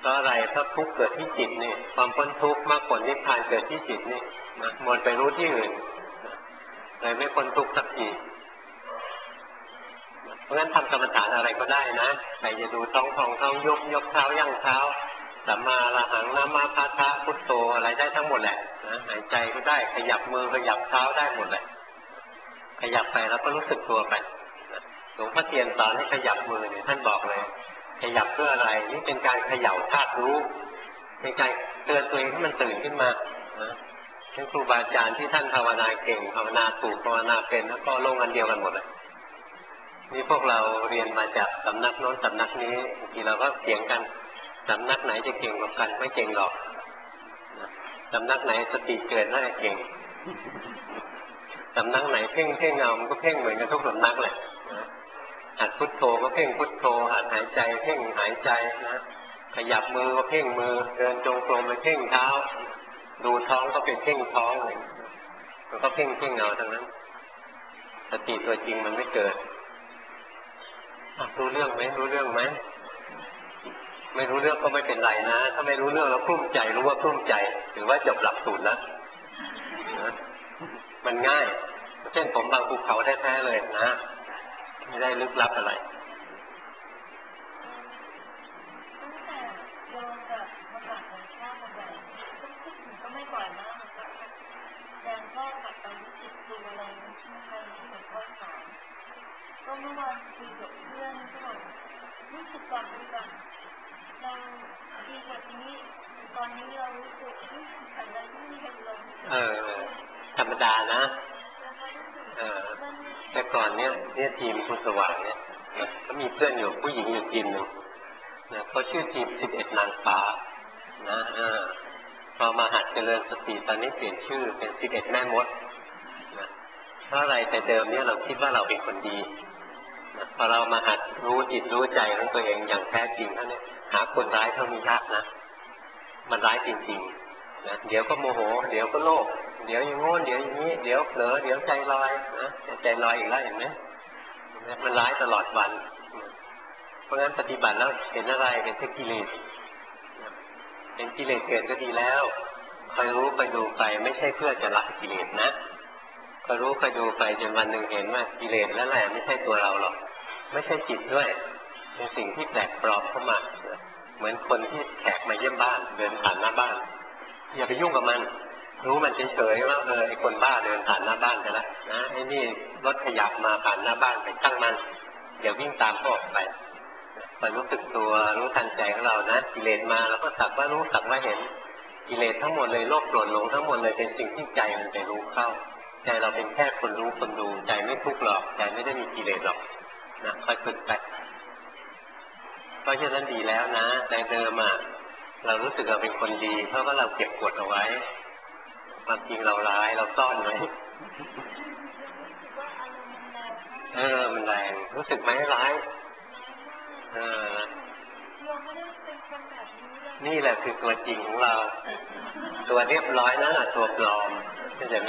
เพราะอะไรเพราะทุกข์เกิดที่จิตนี่ความพ้นทุกข์มรรคผลนิพพานเกิดที่จิตนี่นะหมดไปรู้ที่อื่นเลยไม่พ้นทุกข์สักทีเพราะงั้นทำกรรมฐานอะไรก็ได้นะใครจะดูท้องท้องท้องยกยกเท้าย่างเท้าสัมมาอรหังนามาพาทะพุทโธอะไรได้ทั้งหมดแหละนะหายใจก็ได้ขยับมือขยับเท้าได้หมดเลยขยับไปแล้วก็รู้สึกตัวไปหลวงพ่อเทียนสอนให้ขยับมือเนี่ยท่านบอกเลยขยับเพื่ออะไรนี่เป็นการเขย่าธาตุรู้เป็นการเตือนตัวเองให้มันตื่นขึ้นมาทั้งครูบาอาจารย์ที่ท่านภาวนาเก่งภาวนาถูกภาวนาเป็นแล้วก็ลงอันเดียวกันหมดเลยนี่พวกเราเรียนมาจากสำนักโน้นสำนักนี้บางทีเราก็เถียงกันสำนักไหนจะเก่งกว่ากันไม่เก่งหรอกสำนักไหนสติเกิดน่าจะเก่งสำนักไหนเพ่งเพ่งเอามันก็เพ่งเหมือนกันทุกสำนักแหละหัดพุทโธก็เพ่งพุทโธหัดหายใจเพ่งหายใจนะขยับมือก็เพ่งมือเดินจงกรมไปเพ่งเท้าดูท้องก็เป็นเพ่งท้องเลยมันก็เพ่งเพ่งเอาทั้งนั้นสติตัวจริงมันไม่เกิดรู้เรื่องไหมรู้เรื่องไหมไม่รู้เรื่องก็ไม่เป็นไรนะถ้าไม่รู้เรื่องแล้วกลุ้มใจรู้ว่ากลุ้มใจถือว่าจบหลักสูตรแล้วมันง่ายเช่นผมบางภูเขาแท้ๆเลยนะไม่ได้ลึกลับอะไรก็เมื่อวานคุยกับเพื่อนก็บอกรู้สึกก่อนดีกว่าเราดีกว่านี้ตอนนี้เรารู้สึกรู้สึกอะไรที่มีเหตุลมเออธรรมดานะเออแต่ก่อนเนี้ยเนี่ยทีมคุณสว่างเนี่ยก็มีเพื่อนอยู่ผู้หญิงอยู่ทีมหนึ่งนะเขาชื่อทีมสิบเอ็ดนางฟ้านะเออพอมาหัดเจริญสติตอนนี้เปลี่ยนชื่อเป็นสิบเอ็ดแม่มดนะเพราะอะไรแต่เดิมเนี่ยเราคิดว่าเราเป็นคนดีพอเรามาหัดรู้จิตรู้ใจของตัวเองอย่างแท้จริงเท่านี้หาคนร้ายเท่านี้ยากนะมันร้ายจริงๆนะเดี๋ยวก็โมโหเดี๋ยวก็โลภเดี๋ยวอย่างโน้นเดี๋ยวอย่างนี้เดี๋ยวเผลอเดี๋ยวใจลอยนะใจลอยอีกแล้วเห็นไหมมันร้ายตลอดวันเพราะฉะนั้นปฏิบัติแล้วเห็นอะไรเป็นกิเลสเห็นกิเลสเกิดก็ดีแล้วคอยรู้คอยดูไปไม่ใช่เพื่อจะละกิเลสนะคอยรู้คอยดูไปจนวันหนึ่งเห็นว่ากิเลสแล้วแหละไม่ใช่ตัวเราหรอกไม่ใช่จิตด้วยเป็นสิ่งที่แปลกปลอมเข้ามาเหมือนคนที่แขกมาเยี่ยมบ้านเดินผ่านหน้าบ้านอย่าไปยุ่งกับมันรู้มันเฉยๆว่าเออไอ้คนบ้าเดินผ่านหน้าบ้านไปแล้วนะไอ้นี่รถขยับมาผ่านหน้าบ้านไปตั้งมันเดี๋ยววิ่งตามเขาออกไปคอยรู้สึกตัวรู้ทันใจของเรานะกิเลสมาแล้วก็สักว่ารู้สักว่าเห็นกิเลสทั้งหมดเลยโลภโกรธหลงทั้งหมดเลยเป็นสิ่งที่ใจมันไปรู้เข้าใจเราเป็นแค่คนรู้คนดูใจไม่ทุกข์หรอกใจไม่ได้มีกิเลสหรอกนะค่อยฝึกไปเพราะฉะนั้นดีแล้วนะแต่เดิมอ่ะเรารู้สึกเราเป็นคนดีเพราะว่าเราเก็บกดเอาไว้ความจริงเราร้ายเราซ่อนไว้เออมันแรงรู้สึกไหมร้ายเออนี่แหละคือตัวจริงของเราตัวเรียบร้อยนั่นแหละตัวปลอมเข้าใจไหม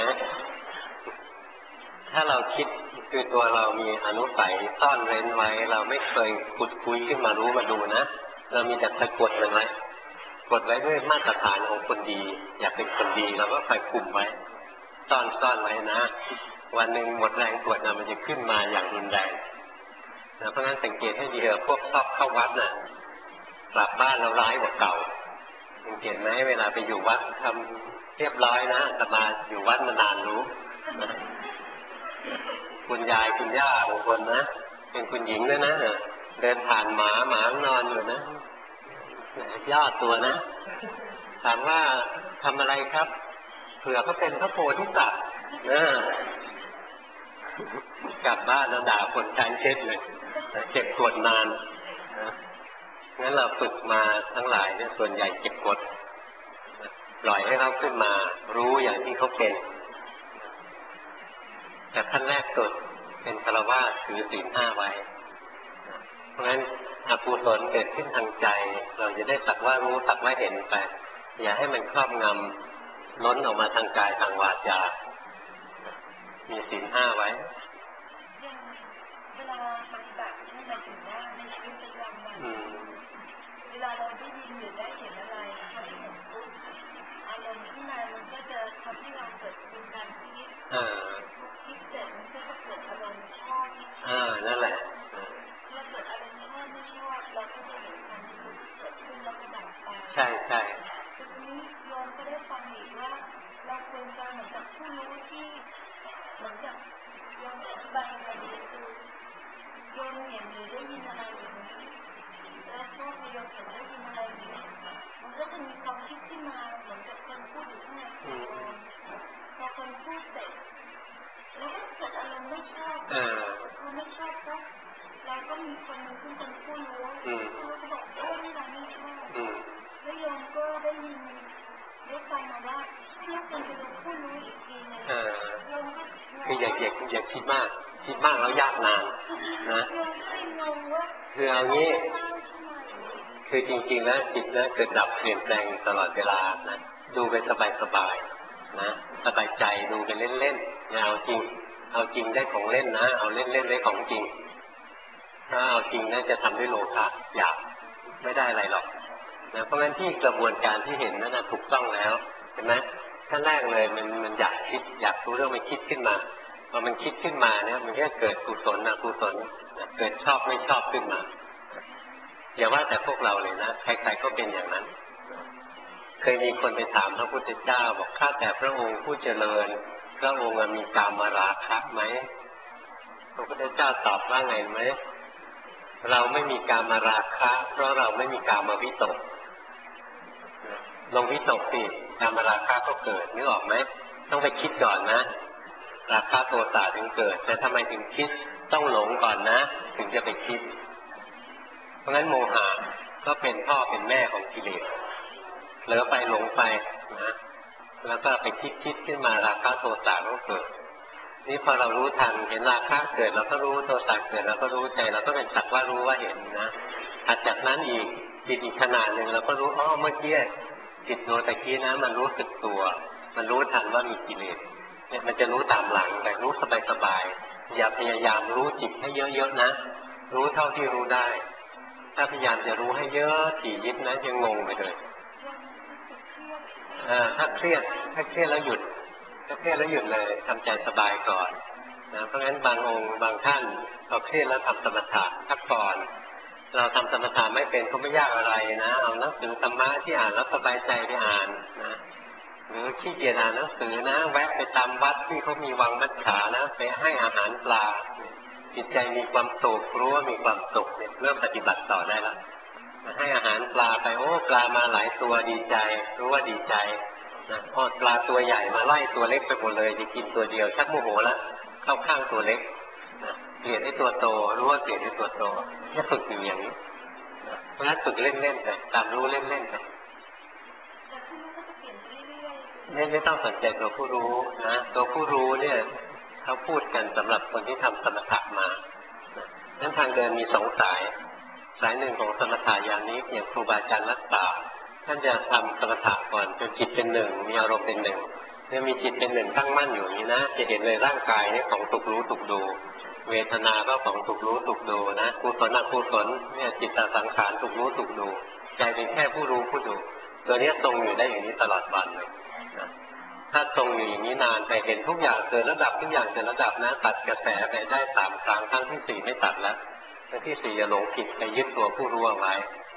ถ้าเราคิดคือตัวเรามีอนุสัยซ่อนเร้นไว้เราไม่เคยขุดคุยขึ้นมารู้มาดูนะเรามีแต่สะกดมันไว้กดไว้ด้วยมาตรฐานของคนดีอยากเป็นคนดีเราก็คอยคุมไว้ซ่อนซ่อนไว้นะวันหนึ่งหมดแรงกดนะมันจะขึ้นมาอย่างรุนแรงนะเพราะงั้นสังเกตให้ดีเถอะพวกชอบเข้าวัดน่ะกลับบ้านเราร้ายกว่าเก่าสังเกตไหมเวลาไปอยู่วัดทำเรียบร้อยนะแต่มาอยู่วัดมานานรู้นะคุณยายคุณย่าบางคนนะเป็นคุณหญิงด้วยนะเดินผ่านหมาหมานอนอยู่นะย่อตัวนะถามว่าทำอะไรครับเผื่อเขาเป็นพระโพธิสัตว์นะกลับบ้านแล้วด่าคนการเช็ดเลยเจ็บปวดนานนะงั้นเราฝึกมาทั้งหลายเนี่ยส่วนใหญ่เจ็บปวดปล่อยให้เขาขึ้นมารู้อย่างที่เขาเป็นแต่ขั้นแรกสุดเป็นฆราวาสถือศีลห้าไว้เพราะฉะนั้นอกุศลเกิดขึ้นทางใจเราจะได้สักว่ารู้สักว่าเห็นไปอย่าให้มันครอบงำล้นออกมาทางกายทางวาจามีศีลห้าไว้เวลาปฏิบัติให้มันถึงว่าในชีวิตประจำวันเวลาเราได้ยินหรือรือได้เห็นอะไรพอได้เห็นปุ๊บอารมณ์ข้างในมันก็จะทำให้เราเกิดเป็นการคิดคิดเสร็จมันก็จะเกิดอารมณ์ชอบอ่านั่นแหละเมื่อเกิดอารมณ์ชอบไม่ชอบเราก็จะเห็นความรู้สึกเกิดขึ้นแล้วก็ดับไปใช่ใช่ทีนี้โยมก็ได้ฟังอีกว่าเราควรจะเหมือนกับผู้รู้ที่เหมือนกับโยมอธิบายมาดีคือโยมเห็นหรือได้ยินอะไรอย่างนี้แล้วก็พอโยมเห็นได้ยินอะไรอย่างนี้มันก็จะมีความคิดขึ้นมาเหมือนกับคนพูดอยู่ข้างในตัวโยมพอคนพูดเสร็จแล้วก็เกิดอารมณ์ไม่ชอบพอไม่ชอบก็เราก็มีคนนึงซึ่งเป็นผู้รู้ผู้รู้ก็บอกโอ้นี่เราไม่ชอบแล้วโยมก็ได้ยินได้ฟังมาว่าผู้รู้เป็นผู้รู้อีกทีนึงโยมก็คืออย่าอย่าอย่าคิดมากคิดมากแล้วยากนานนะคือเอางี้คือจริงๆแล้วจิตนะเกิดดับเปลี่ยนแปลงตลอดเวลานะดูไปสบายๆนะสบายใจดูไปเล่นๆอย่าเอาจริงเอาจริงได้ของเล่นนะเอาเล่นๆได้ของจริงถ้าเอาจริงน่าจะทำด้วยโลภะอยากไม่ได้อะไรหรอกนะเพราะงั้นที่กระบวนการที่เห็นนั่นนะถูกต้องแล้วเห็นไหมขั้นแรกเลยมันมันอยากคิดอยากรู้เรื่องมันคิดขึ้นมาพอมันคิดขึ้นมาเนี่ยมันก็เกิดกุศลอกุศลเกิดชอบไม่ชอบขึ้นมาอย่าว่าแต่พวกเราเลยนะใครๆก็เป็นอย่างนั้นเคยมีคนไปถามพระพุทธเจ้าบอกข้าแต่พระองค์ผู้เจริญพระองค์มีกามราคะไหมพระพุทธเจ้าตอบว่าไงไหมเราไม่มีกามราคะเพราะเราไม่มีกามวิตกลงวิตกสิกามราคะก็เกิดนึกออกไหมต้องไปคิดก่อนนะราคะโทสะถึงเกิดแต่ทำไมถึงคิดต้องหลงก่อนนะถึงจะไปคิดเพราะงั้นโมหะก็เป็นพ่อเป็นแม่ของกิเลสเหลือไปหลงไปนะแล้วก็ไปคิดคิดขึ้นมาราคะโทสะก็เกิดนี่พอเรารู้ทันเห็นราคะเกิดเราก็รู้โทสะเกิดเราก็รู้ใจเราก็เป็นสักว่ารู้ว่าเห็นนะถัดจากนั้นอีกจิตอีกขนาดหนึ่งเราก็รู้อ๋อเมื่อกี้จิตโนตะกี้นะมันรู้สึกตัวมันรู้ทันว่ามีกิเลสเนี่ยมันจะรู้ตามหลังแต่รู้สบายๆอย่าพยายามรู้จิตให้เยอะๆนะรู้เท่าที่รู้ได้ถ้าพยายามจะรู้ให้เยอะถี่ยิบนะจะงงไปเลยถ้าเครียดถ้าเครียดแล้วหยุดถ้าเครียดแล้วหยุดเลยทำใจสบายก่อนนะเพราะงั้นบางองค์บางท่านพอเครียดแล้วทำสมถะพักก่อนเราทำสมถะไม่เป็นก็ไม่ยากอะไรนะเอาหนังสือธรรมะที่อ่านแล้วสบายใจไปอ่านนะหรือขี้เกียจอ่านหนังสือนะแวะไปตามวัดที่เขามีวังมัจฉานะไปให้อาหารปลาจิตใจมีความสุขรู้ว่ามีความสุขเนี่ยเริ่มปฏิบัติต่อได้แล้วให้อาหารปลาไปโอ้ปลามาหลายตัวดีใจรู้ว่าดีใจนะพอปลาตัวใหญ่มาไล่ตัวเล็กไปหมดเลยจะกินตัวเดียวชักโมโหแล้วเข้าข้างตัวเล็กนะเกลียดไอ้ตัวโตรู้ว่าเกลียดไอ้ตัวโตนี่ฝึกอยู่อย่างนี้นะเพราะฉะนั้นฝึกเล่นๆไปตามรู้เล่นๆไปไม่ไม่ต้องสนใจตัวผู้รู้นะตัวผู้รู้เนี่ยเขาพูดกันสำหรับคนที่ทำสมถะมานั้นทางเดินมีสองสายสายหนึ่งของสมถะอย่างนี้อย่างครูบาอาจารย์รักษาท่านจะทำสมถะก่อนจนจิตเป็นหนึ่งมีอารมณ์เป็นหนึ่งเนี่ยมีจิตเป็นหนึ่งตั้งมั่นอยู่อย่างนี้นะจะเห็นเลยร่างกายนี่ของถูกรู้ถูกดูเวทนาก็ของถูกรู้ถูกดูนะกุศลอกุศลเนี่ยจิตตสังขารถูกรู้ถูกดูใจเป็นแค่ผู้รู้ผู้ดูตัวนี้ทรงอยู่ได้อย่างนี้ตลอดวันเลยนะถ้าทรงอยู่อย่างนี้นานไปเห็นทุกอย่างเกิดระดับทุกอย่างเกิดระดับนะตัดกระแสไปได้สามครั้งครั้งที่สี่ไม่ตัดแล้วครั้งที่สี่อย่าหลงผิดไปยึดตัวผู้รู้เอาไว้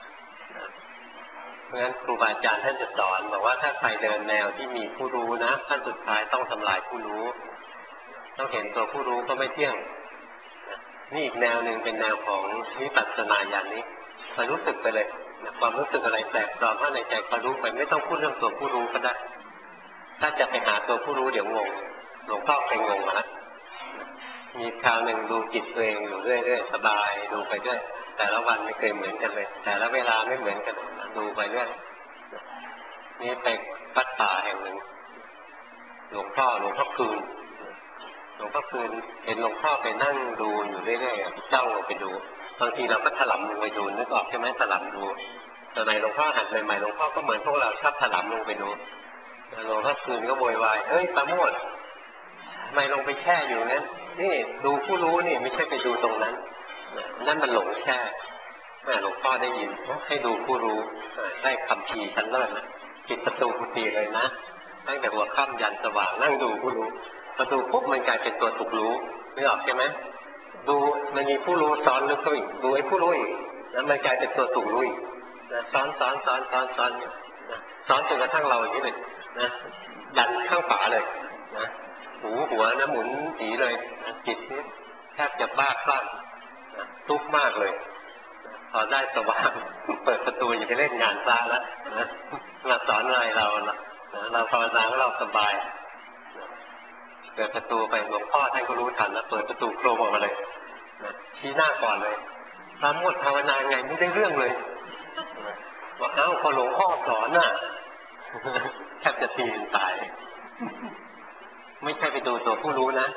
เพราะฉะนั้นครูบาอาจารย์ท่านจะสอนบอกว่าถ้าใครเดินแนวที่มีผู้รู้นะขั้นสุดท้ายต้องทำลายผู้รู้ต้องเห็นตัวผู้รู้ก็ไม่เที่ยงนี่อีกแนวหนึ่งเป็นแนวของวิปัสสนาญาณนี้คอยรู้สึกไปเลยความรู้สึกอะไรแปลกปลอมข้างในใจคอยรู้ไปไม่ต้องพูดเรื่องตัวผู้รู้ก็ได้ถ้าจะไปหาตัวผู้รู้เดี๋ยวงงหลวงพ่อเคยงงมาแล้วมีคราวหนึ่งดูจิตตัวเองอยู่เรื่อยๆสบายดูไปเรื่อยแต่ละวันไม่เคยเหมือนกันเลยแต่ละเวลาไม่เหมือนกันดูไปเรื่อยนี่ไปวัดป่าแห่งหนึ่งหลวงพ่อหลวงพ่อคืนหลวงพ่อคืนเห็นหลวงพ่อไปนั่งดูอยู่เรื่อยๆจ้องลงไปดูบางทีเราก็ถลำลงไปดูนึกออกใช่ไหมถลำดูตอนไหนหลวงพ่อหัดใหม่ๆหลวงพ่อก็เหมือนพวกเราชอบถลำลงไปดูหลวงพ่อคืนก็โวยวายเอ้ยปราโมทย์ทำไมลงไปแช่อยู่นั้นนี่ดูผู้รู้นี่ไม่ใช่ไปดูตรงนั้นนั่นมันหลงแช่แม่หลวงพ่อได้ยินให้ดูผู้รู้ได้คำพีชั้นเลิศนะปิดประตูกุฏิเลยนะตั้งแต่หัวค่ำยันสว่างนั่งดูผู้รู้ประตูปุ๊บมันกลายเป็นตัวถูกรู้นึกออกใช่ไหมดูมันมีผู้รู้ซ้อนลึกเข้าอีกดูไอ้ผู้รู้อีกแล้วมันกลายเป็นตัวถูกรู้อีกนะซ้อนซ้อนซ้อนซ้อนซ้อนนะซ้อนจนกระทั่งเราอย่างนี้เลยนะดันข้างฝาเลยนะหูหัวนะหมุนสีเลยนะจิตนี่แทบจะบ้าคลั่งนะทุกข์มากเลยพอได้สว่างเปิดประตูอย่าไปเล่นงานซะแล้วนะมาสอนอะไรเรานะเราภาวนาแล้วเราสบายเปิดประตูไปหลวงพ่อท่านก็รู้ทันแล้วเปิดประตูโครมออกมาเลยนะชี้หน้าก่อนเลยพระมดภาวนาไงไม่ได้เรื่องเลยว่าเอ้าพอหลวงพ่อสอนน่ะแทบจะตีมันตายไม่ใช่ไปดูตัวผู้รู้นะ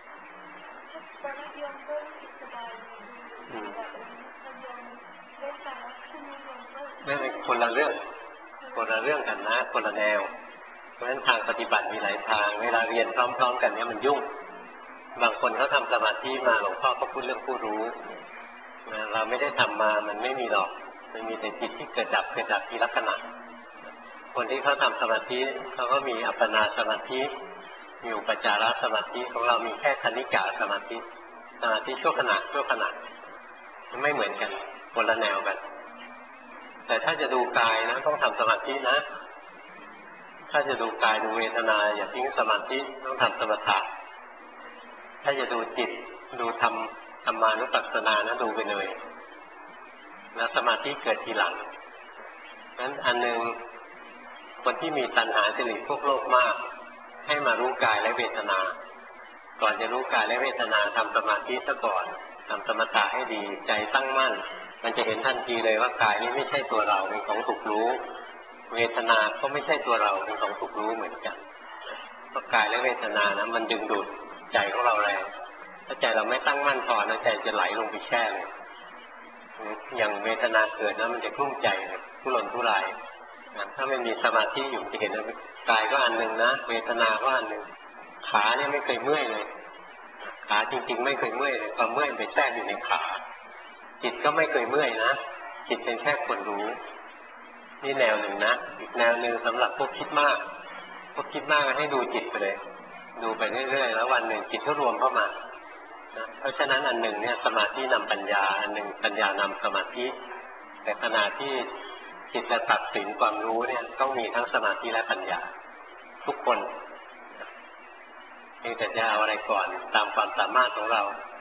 ไม่เป็นคนละเรื่องคนละเรื่องกันนะคนละแนวเพราะฉะนั้นทางปฏิบัติมีหลายทางเวลาเรียนพร้อมๆกันเนี้ยมันยุ่งบางคนเขาทำสมาธิมาหลวงพ่อก็พูดเรื่องผู้รู้นะเราไม่ได้ทำมามันไม่มีหรอกมันมีแต่จิตที่เกิดดับเกิดดับทีละขณะคนที่เขาทำสมาธิเขาก็มีอัปปนาสมาธิมีอุปจารสมาธิของเรามีแค่คณิกะสมาธิสมาธิชั่วขณะชั่วขณะไม่เหมือนกันคนละแนวกันแต่ถ้าจะดูกายนะต้องทำสมาธินะถ้าจะดูกายดูเวทนาอย่าทิ้งสมาธิต้องทำสมถะถ้าจะดูจิตดูธรรมธรรมานุปัสสนานะดูไปเลยแล้วสมาธิเกิดทีหลังนั้นอันหนึ่งคนที่มีตัณหาจริตพวกโลภมากให้มารู้กายและเวทนาก่อนจะรู้กายและเวทนาทำสมาธิซะก่อนทำสมถะให้ดีใจตั้งมั่นมันจะเห็นทันทีเลยว่ากายนี้ไม่ใช่ตัวเราเป็นของถูกรู้เวทนาก็ไม่ใช่ตัวเราเป็นของถูกรู้เหมือนกันเพราะกายและเวทนานะมันดึงดูดใจของเราแรงถ้าใจเราไม่ตั้งมั่นพอนะใจจะไหลลงไปแช่เลยอย่างเวทนาเกิดนะมันจะกลุ้มใจทุรนทุรายถ้าไม่มีสมาธิอยู่จะเห็นว่ากายก็อันหนึ่งนะเวทนาก็อันหนึ่งขาเนี่ยไม่เคยเมื่อยเลยขาจริงๆไม่เคยเมื่อยเลยความเมื่อยไปแทรกอยู่ในขาจิตก็ไม่เคยเมื่อยนะจิตเป็นแค่คนรู้นี่แนวหนึ่งนะอีกแนวหนึ่งสำหรับพวกคิดมากพวกคิดมากให้ดูจิตไปเลยดูไปเรื่อยๆแล้ววันหนึ่งจิตก็รวมเข้ามานะเพราะฉะนั้นอันหนึ่งเนี่ยสมาธินำปัญญาอันหนึ่งปัญญานำสมาธิแต่ขณะที่จิตจะตัดสินความรู้เนี่ยต้องมีทั้งสมาธิและปัญญาทุกคนเพียงแต่จะเอาอะไรก่อนตามความสามารถของเรา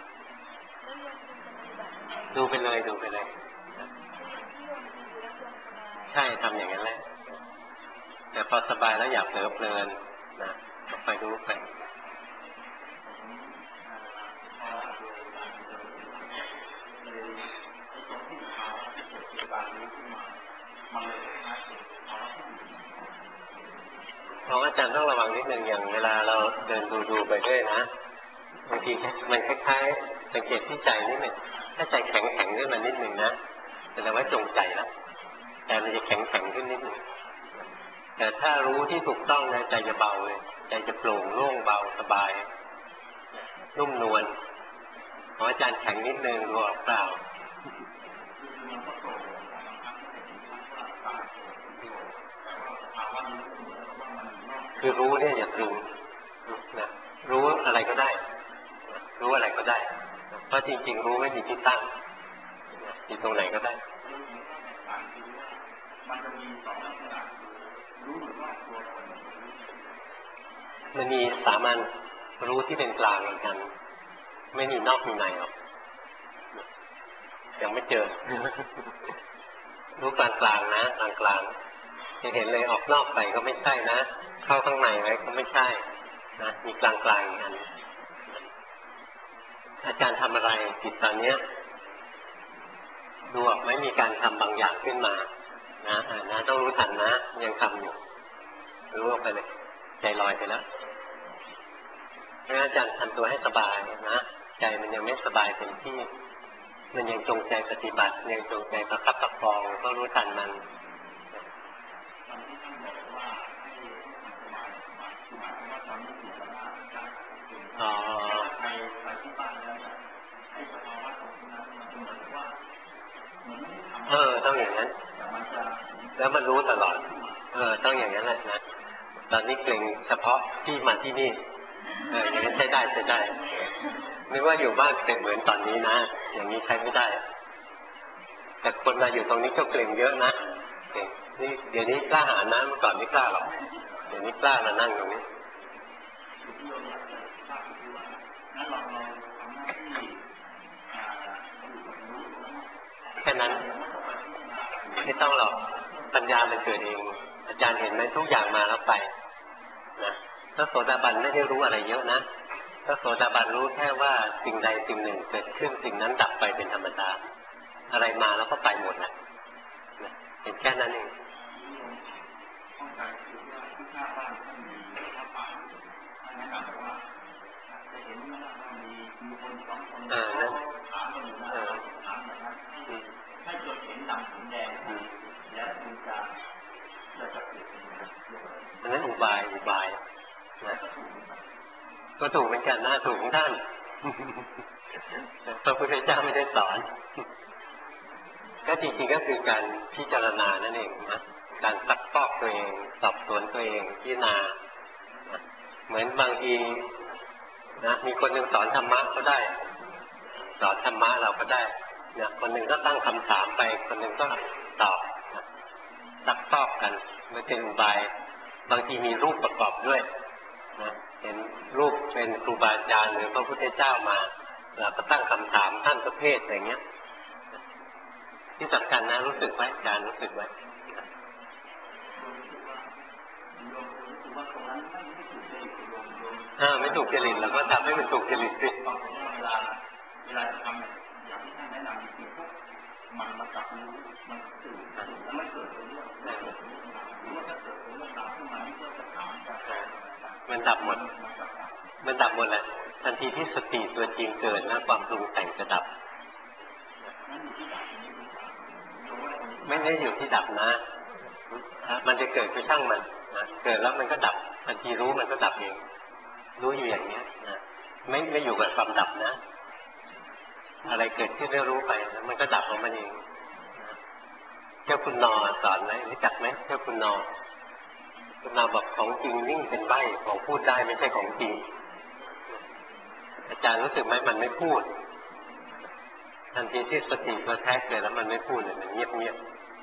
ดูไปเลยดูไปเลยใช่ทำอย่างนั้นแหละแต่พอสบายแล้วอย่าเผลอเพลินนะไปดูไปเพราะอาจารย์ต้องระวังนิดนึงอย่างเวลาเราเดินดูดูไปด้วยนะบางทีมันคล้ายๆสังเกตที่ใจนิดหนึ่งถ้าใจแข็งแข็งขึ้นมานิดหนึ่งนะแสดงว่าจงใจแล้วแต่มันจะแข็งแข็งขึ้นนิดหนึ่งแต่ถ้ารู้ที่ถูกต้องนะใจจะเบาเลยใจจะโปร่งโล่งเบาสบายนุ่มนวลของอาจารย์แข็งนิดนึงรู้เปล่าคือรู้เนี่ยอย่ารู้นะรู้อะไรก็ได้รู้อะไรก็ได้เพราะจริงๆรู้ไม่มีที่ตั้งอยู่ตรงไหนก็ได้มันมีสามัญรู้ที่เป็นกลางเหมือนกันไม่มีนอกมีในหรอกยังไม่เจอ รู้กลางกลางนะกลางกลางจะเห็นเลยออกนอกไปก็ไม่ใช่นะเข้าข้างในไว้ก็ไม่ใช่นะมีกลางกลางอย่างนั้นอาจารย์ทำอะไรจิตตอนเนี้ยดูออกไหมมีการทำบางอย่างขึ้นมานะนะต้องรู้ทันนะยังทำอยู่รู้ออกไปเลยใจลอยไปแล้วเพราะอาจารย์ทำตัวให้สบายนะใจมันยังไม่สบายเต็มที่มันยังจงใจปฏิบัติยังจงใจประคับประคองก็รู้ทันมันอ๋อในที่บ้านแล้วให้สภาวะของนั้นมันเหมือนว่าเหมือนเออต้องอย่างนั้นแล้วมันรู้ตลอดเออต้องอย่างนั้นแหละนะตอนนี้เกรงเฉพาะที่มาที่นี่เอออย่างนั้นใช้ได้ใช้ได้นึกว่าอยู่บ้านเป็นเหมือนตอนนี้นะอย่างนี้ใช้ไม่ได้แต่คนมาอยู่ตรงนี้ก็เกรงเยอะนะเกรงนี่เดี๋ยวนี้กล้าหาญนะเมื่อก่อนไม่กล้าหรอกเดี๋ยวนี้กล้ามานั่งตรงนี้แค่นั้นไม่ต้องหรอกปัญญามันเกิดเองอาจารย์เห็นไหมทุกอย่างมาแล้วไปนะพระโสดาบันไม่ได้รู้อะไรเยอะนะพระโสดาบันรู้แค่ว่าสิ่งใดสิ่งหนึ่งเกิดขึ้นสิ่งนั้นดับไปเป็นธรรมดาอะไรมาแล้วก็ไปหมดนะเห็นแค่นั้นเองเออนั่นเออให้เกิดเห็นดำถึงแดงแล้วคุณจะเราจะเกิดอันนั้นอุบายอุบายนะก็ถูกเหมือนกันนะถูกของท่านพระพุทธเจ้าไม่ได้สอนก็จริงๆก็คือการพิจารณานั่นเองนะการซักฟอกตัวเองสอบสวนตัวเองพิจารณาเหมือนบางทีนะมีคนหนึ่งสอนธรรมะก็ได้สอนธรรมะเราก็ได้เนี่ยคนหนึ่งก็ตั้งคำถามไปคนหนึ่งก็ตอบซักฟอกกันไม่เป็นอุบายบางทีมีรูปประกอบด้วยนะเห็นรูปเป็นครูบาอาจารย์หรือพระพุทธเจ้ามาเราก็ตั้งคำถามท่านประเภทอย่างเงี้ยที่สำคัญนะรู้สึกไว้อาจารย์รู้สึกไว้อ่าไม่ถูกจริตเราก็ทำให้มันถูกจริตสิเวลาเวลาจะทำอย่างที่ท่านแนะนำคือมันมาจับรู้มันตื่นแล้วไม่เกิดเรื่องแล้วเกิดเรื่องราวหรือว่าถ้าเกิดเรื่องราวขึ้นมานี่ก็จะถามจะมันดับหมดมันดับหมดแหละทันทีที่สติตัวจริงเกิดนะความปรุงแต่งจะดับไม่ได้อยู่ที่ดับนะมันจะเกิดคือช่างมันนะเกิดแล้วมันก็ดับทันทีรู้มันก็ดับเองรู้อยู่อย่างนี้นะไม่ไม่อยู่กับความดับนะอะไรเกิดขึ้นแล้วรู้ไปแล้วมันก็ดับของมันเองเจ้าคุณนอสอนไหมรู้จักไหมเจ้าคุณนอคุณนอบอกของจริงนิ่งเป็นใบ้ของพูดได้ไม่ใช่ของจริงอาจารย์รู้สึกไหมมันไม่พูดทันทีที่สติตัวแท้เกิดแล้วมันไม่พูดเลยมันเงียบเงียบ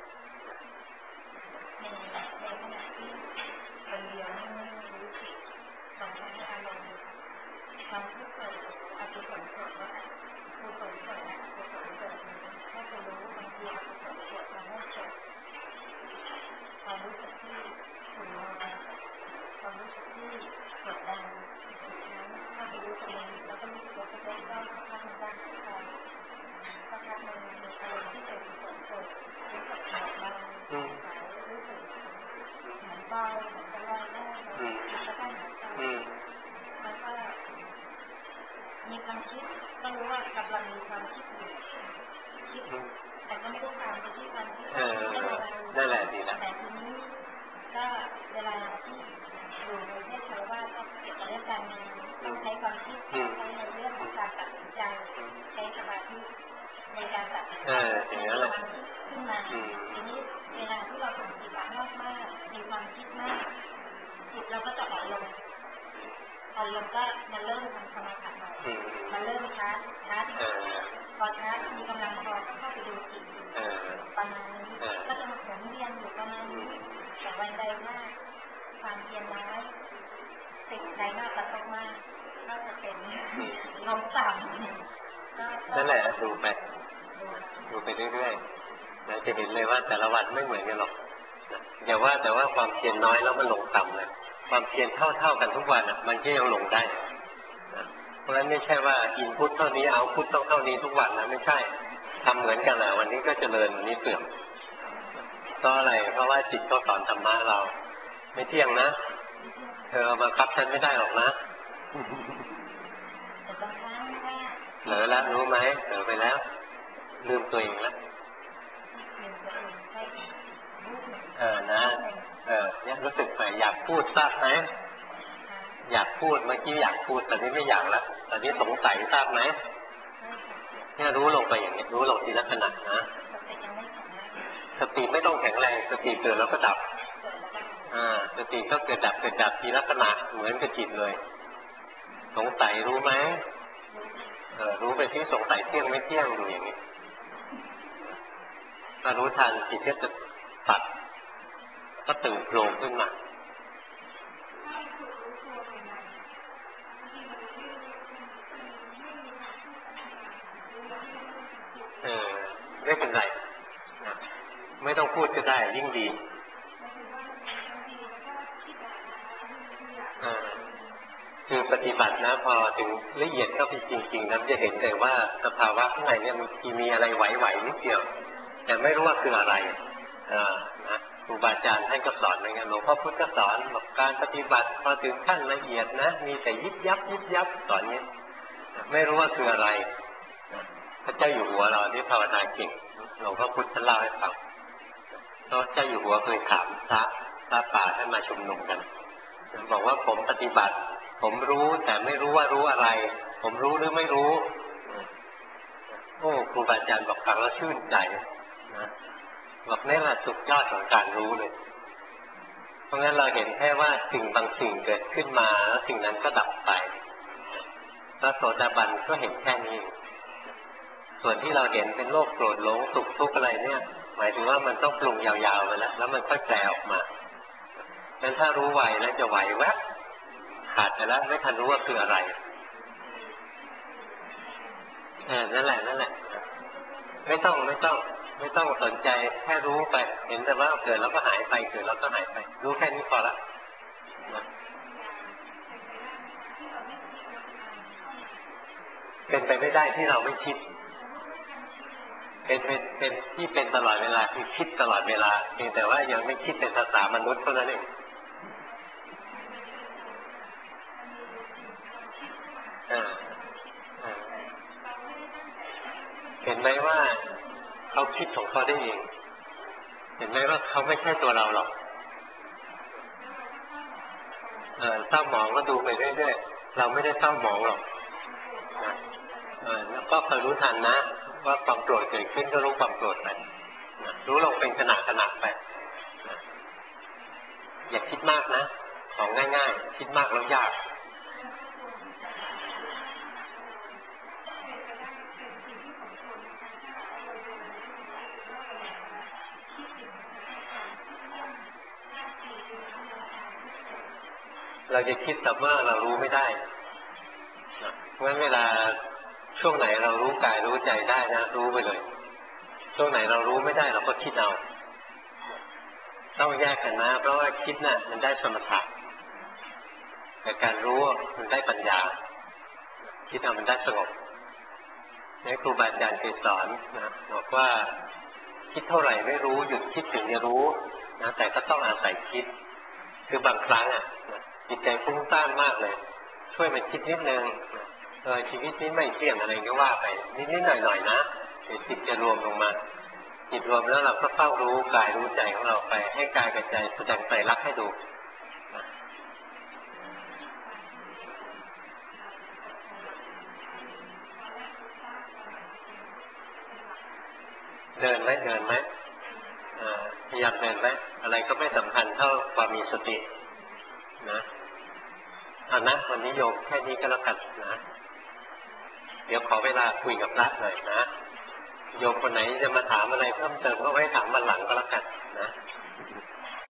มีความคิดก็รู้ว่ากำลังมีความคิดอยู่คิดแต่ก็ไม่ได้ตามไปที่ความคิดนั่นแหละดีแล้วแต่ทีนี้ก็เวลาที่อยู่ในเพศชาวบ้านก็เกี่ยวกับเรื่องการงานต้องใช้ความคิดใช้ในเรื่องของการตัดสินใจใช้สมาธิในการตัดสินใจขึ้นมาทีนี้เวลาที่เราทำกิจวัตรมากๆมีความคิดมากจิตเราก็จะอ่อนลงอ่อนลงก็มาเริ่มทำสมาธิมาเริ่มช้าช้าที่พอช้ามีกำลังพอก็เข้าไปดูจิตประมาณนี้ก็จะหมุนเวียนอยู่ประมาณนี้แต่วันใดมากความเพียรน้อยสิ่งใดมากกระทบมากก็จะเป็นลมต่ำนั่นแหละดูไปดูไปเรื่อยๆเราจะเห็นเลยว่าแต่ละวันไม่เหมือนกันหรอกอย่าว่าแต่ว่าความเพียรน้อยแล้วมันลงต่ำเลยความเพียรเท่าๆกันทุกวันอ่ะมันก็ยังลงได้เพราะฉะนั้นไม่ใช่ว่าอินพุตเท่านี้เอาพุตต้องเท่านี้ทุกวันนะไม่ใช่ทำเหมือนกันแหละวันนี้ก็เจริญวันนี้เสื่อมก็อะไรเพราะว่าจิตเขาสอนธรรมะเราไม่เที่ยงนะเธอบังคับฉันไม่ได้หรอกนะเหลือแล้วรู้ไหมเหลือไปแล้วลืมตัวเองแล้วเออนะเออเนี่ยรู้สึกไปอยากพูดทราบไหมอยากพูดเมื่อกี้อยากพูดตอนนี้ไม่อยากแล้วตอนนี้สงสัยทราบไหมเนี่ยรู้ลงไปอย่างนี้รู้ลงทีละขณะนะสติไม่ต้องแข็งแรงสติเกิดแล้วก็ดับอ่าสติก็เกิดดับเกิดดับทีลักษณะเหมือนกับจิตเลยสงสัยรู้ไหมเออรู้ไปที่สงสัยเที่ยงไม่เที่ยงดูอย่างนี้ถ้ารู้ทันจิตก็จะตัดก็ตื่นโผล่ขึ้นมาเออไม่เป็นไรไม่ต้องพูดก็ได้ยิ่งดีคือปฏิบัตินะพอถึงละเอียดเข้าไปจริงๆนะจะเห็นเลยว่าสภาวะข้างในเนี่ยมันมีอะไรไหวๆนิดเดียวแต่ไม่รู้ว่าคืออะไรอ่านะครูบาอาจารย์ท่านก็สอนเหมือนกันหลวงพ่อพุธก็สอนบอกการปฏิบัติพอถึงขั้นละเอียดนะมีแต่ยิบยับยิบยับสอนนี้ไม่รู้ว่าคืออะไรพระเจ้าอยู่หัวเราที่ภาวนาเก่งหลวงพ่อพุธท่านเล่าให้ฟังพระเจ้าอยู่หัวเคยถามพระพระป่าท่านมาชุมนุมกันบอกว่าผมปฏิบัติผมรู้แต่ไม่รู้ว่ารู้อะไรผมรู้หรือไม่รู้โอ้ครูบาอาจารย์บอกฟังแล้วชื่นใจนะบอกนี่แหละสุดยอดของการรู้เลยเพราะงั้นเราเห็นแค่ว่าสิ่งบางสิ่งเกิดขึ้นมาแล้วสิ่งนั้นก็ดับไปพระโสดาบันก็เห็นแค่นี้ส่วนที่เราเห็นเป็นโลภโกรธหลงสุขทุกข์อะไรเนี่ยหมายถึงว่ามันต้องปรุงยาวๆไปแล้วแล้วมันค่อยแปลออกมางั้นถ้ารู้ไวแล้วจะไหวแวบขาดไปแล้วไม่ทันรู้ว่าคืออะไรเออนั่นแหละนั่นแหละไม่ต้องไม่ต้องไม่ต้องสนใจแค่รู้ไปเห็นแต่ว่าเกิดแล้วก็หายไปเกิดแล้วก็หายไปรู้แค่นี้พอละเป็นไปไม่ได้ที่เราไม่คิดเป็นเป็นเป็นที่เป็นตลอดเวลาคือคิดตลอดเวลาเพียงแต่ว่ายังไม่คิดเป็นภาษามนุษย์เท่านั้นเองเห็นไหมว่าเขาคิดของเขาได้เองเห็นไหมว่าเขาไม่ใช่ตัวเราหรอกเออเศร้าหมองก็ดูไปเรื่อยๆเราไม่ได้เศร้าหมองหรอกนะเออแล้วก็คอยรู้ทันนะว่าความโกรธเกิดขึ้นก็รู้ความโกรธไปนะรู้ลงเป็นขณะขณะไปนะอย่าคิดมากนะของง่ายๆคิดมากแล้วยากเราจะคิดแต่ว่าเรารู้ไม่ได้เพราะฉะนั้นเวลาช่วงไหนเรารู้กายรู้ใจได้นะรู้ไปเลยช่วงไหนเรารู้ไม่ได้เราก็คิดเอาต้องแยกกันนะเพราะว่าคิดน่ะมันได้สมถะแต่การรู้มันได้ปัญญาคิดเอามันได้สงบนี่ครูบาอาจารย์เคยสอนนะบอกว่าคิดเท่าไหร่ไม่รู้หยุดคิดถึงจะรู้นะแต่ก็ต้องอาศัยคิดคือบางครั้งอ่ะจิตใจฟุ้งซ่านมากเลยช่วยมันคิดนิดนึงเออชีวิตนี้ไม่เที่ยงอะไรก็ว่าไปนิดๆหน่อยๆนะเดี๋ยวจิตจะรวมลงมาจิตรวมแล้วเราก็เฝ้ารู้กายรู้ใจของเราไปให้กายกับใจแสดงไตรลักษณ์ให้ดูเดินไหมเดินไหมพยายามเดินไหมอะไรก็ไม่สำคัญเท่าความมีสตินะเอานะวันนี้โยมแค่นี้ก็แล้วกันนะเดี๋ยวขอเวลาคุยกับพระหน่อยนะโยมคนไหนจะมาถามอะไรเพิ่มเติมก็ไว้ถามวันหลังก็แล้วกันนะ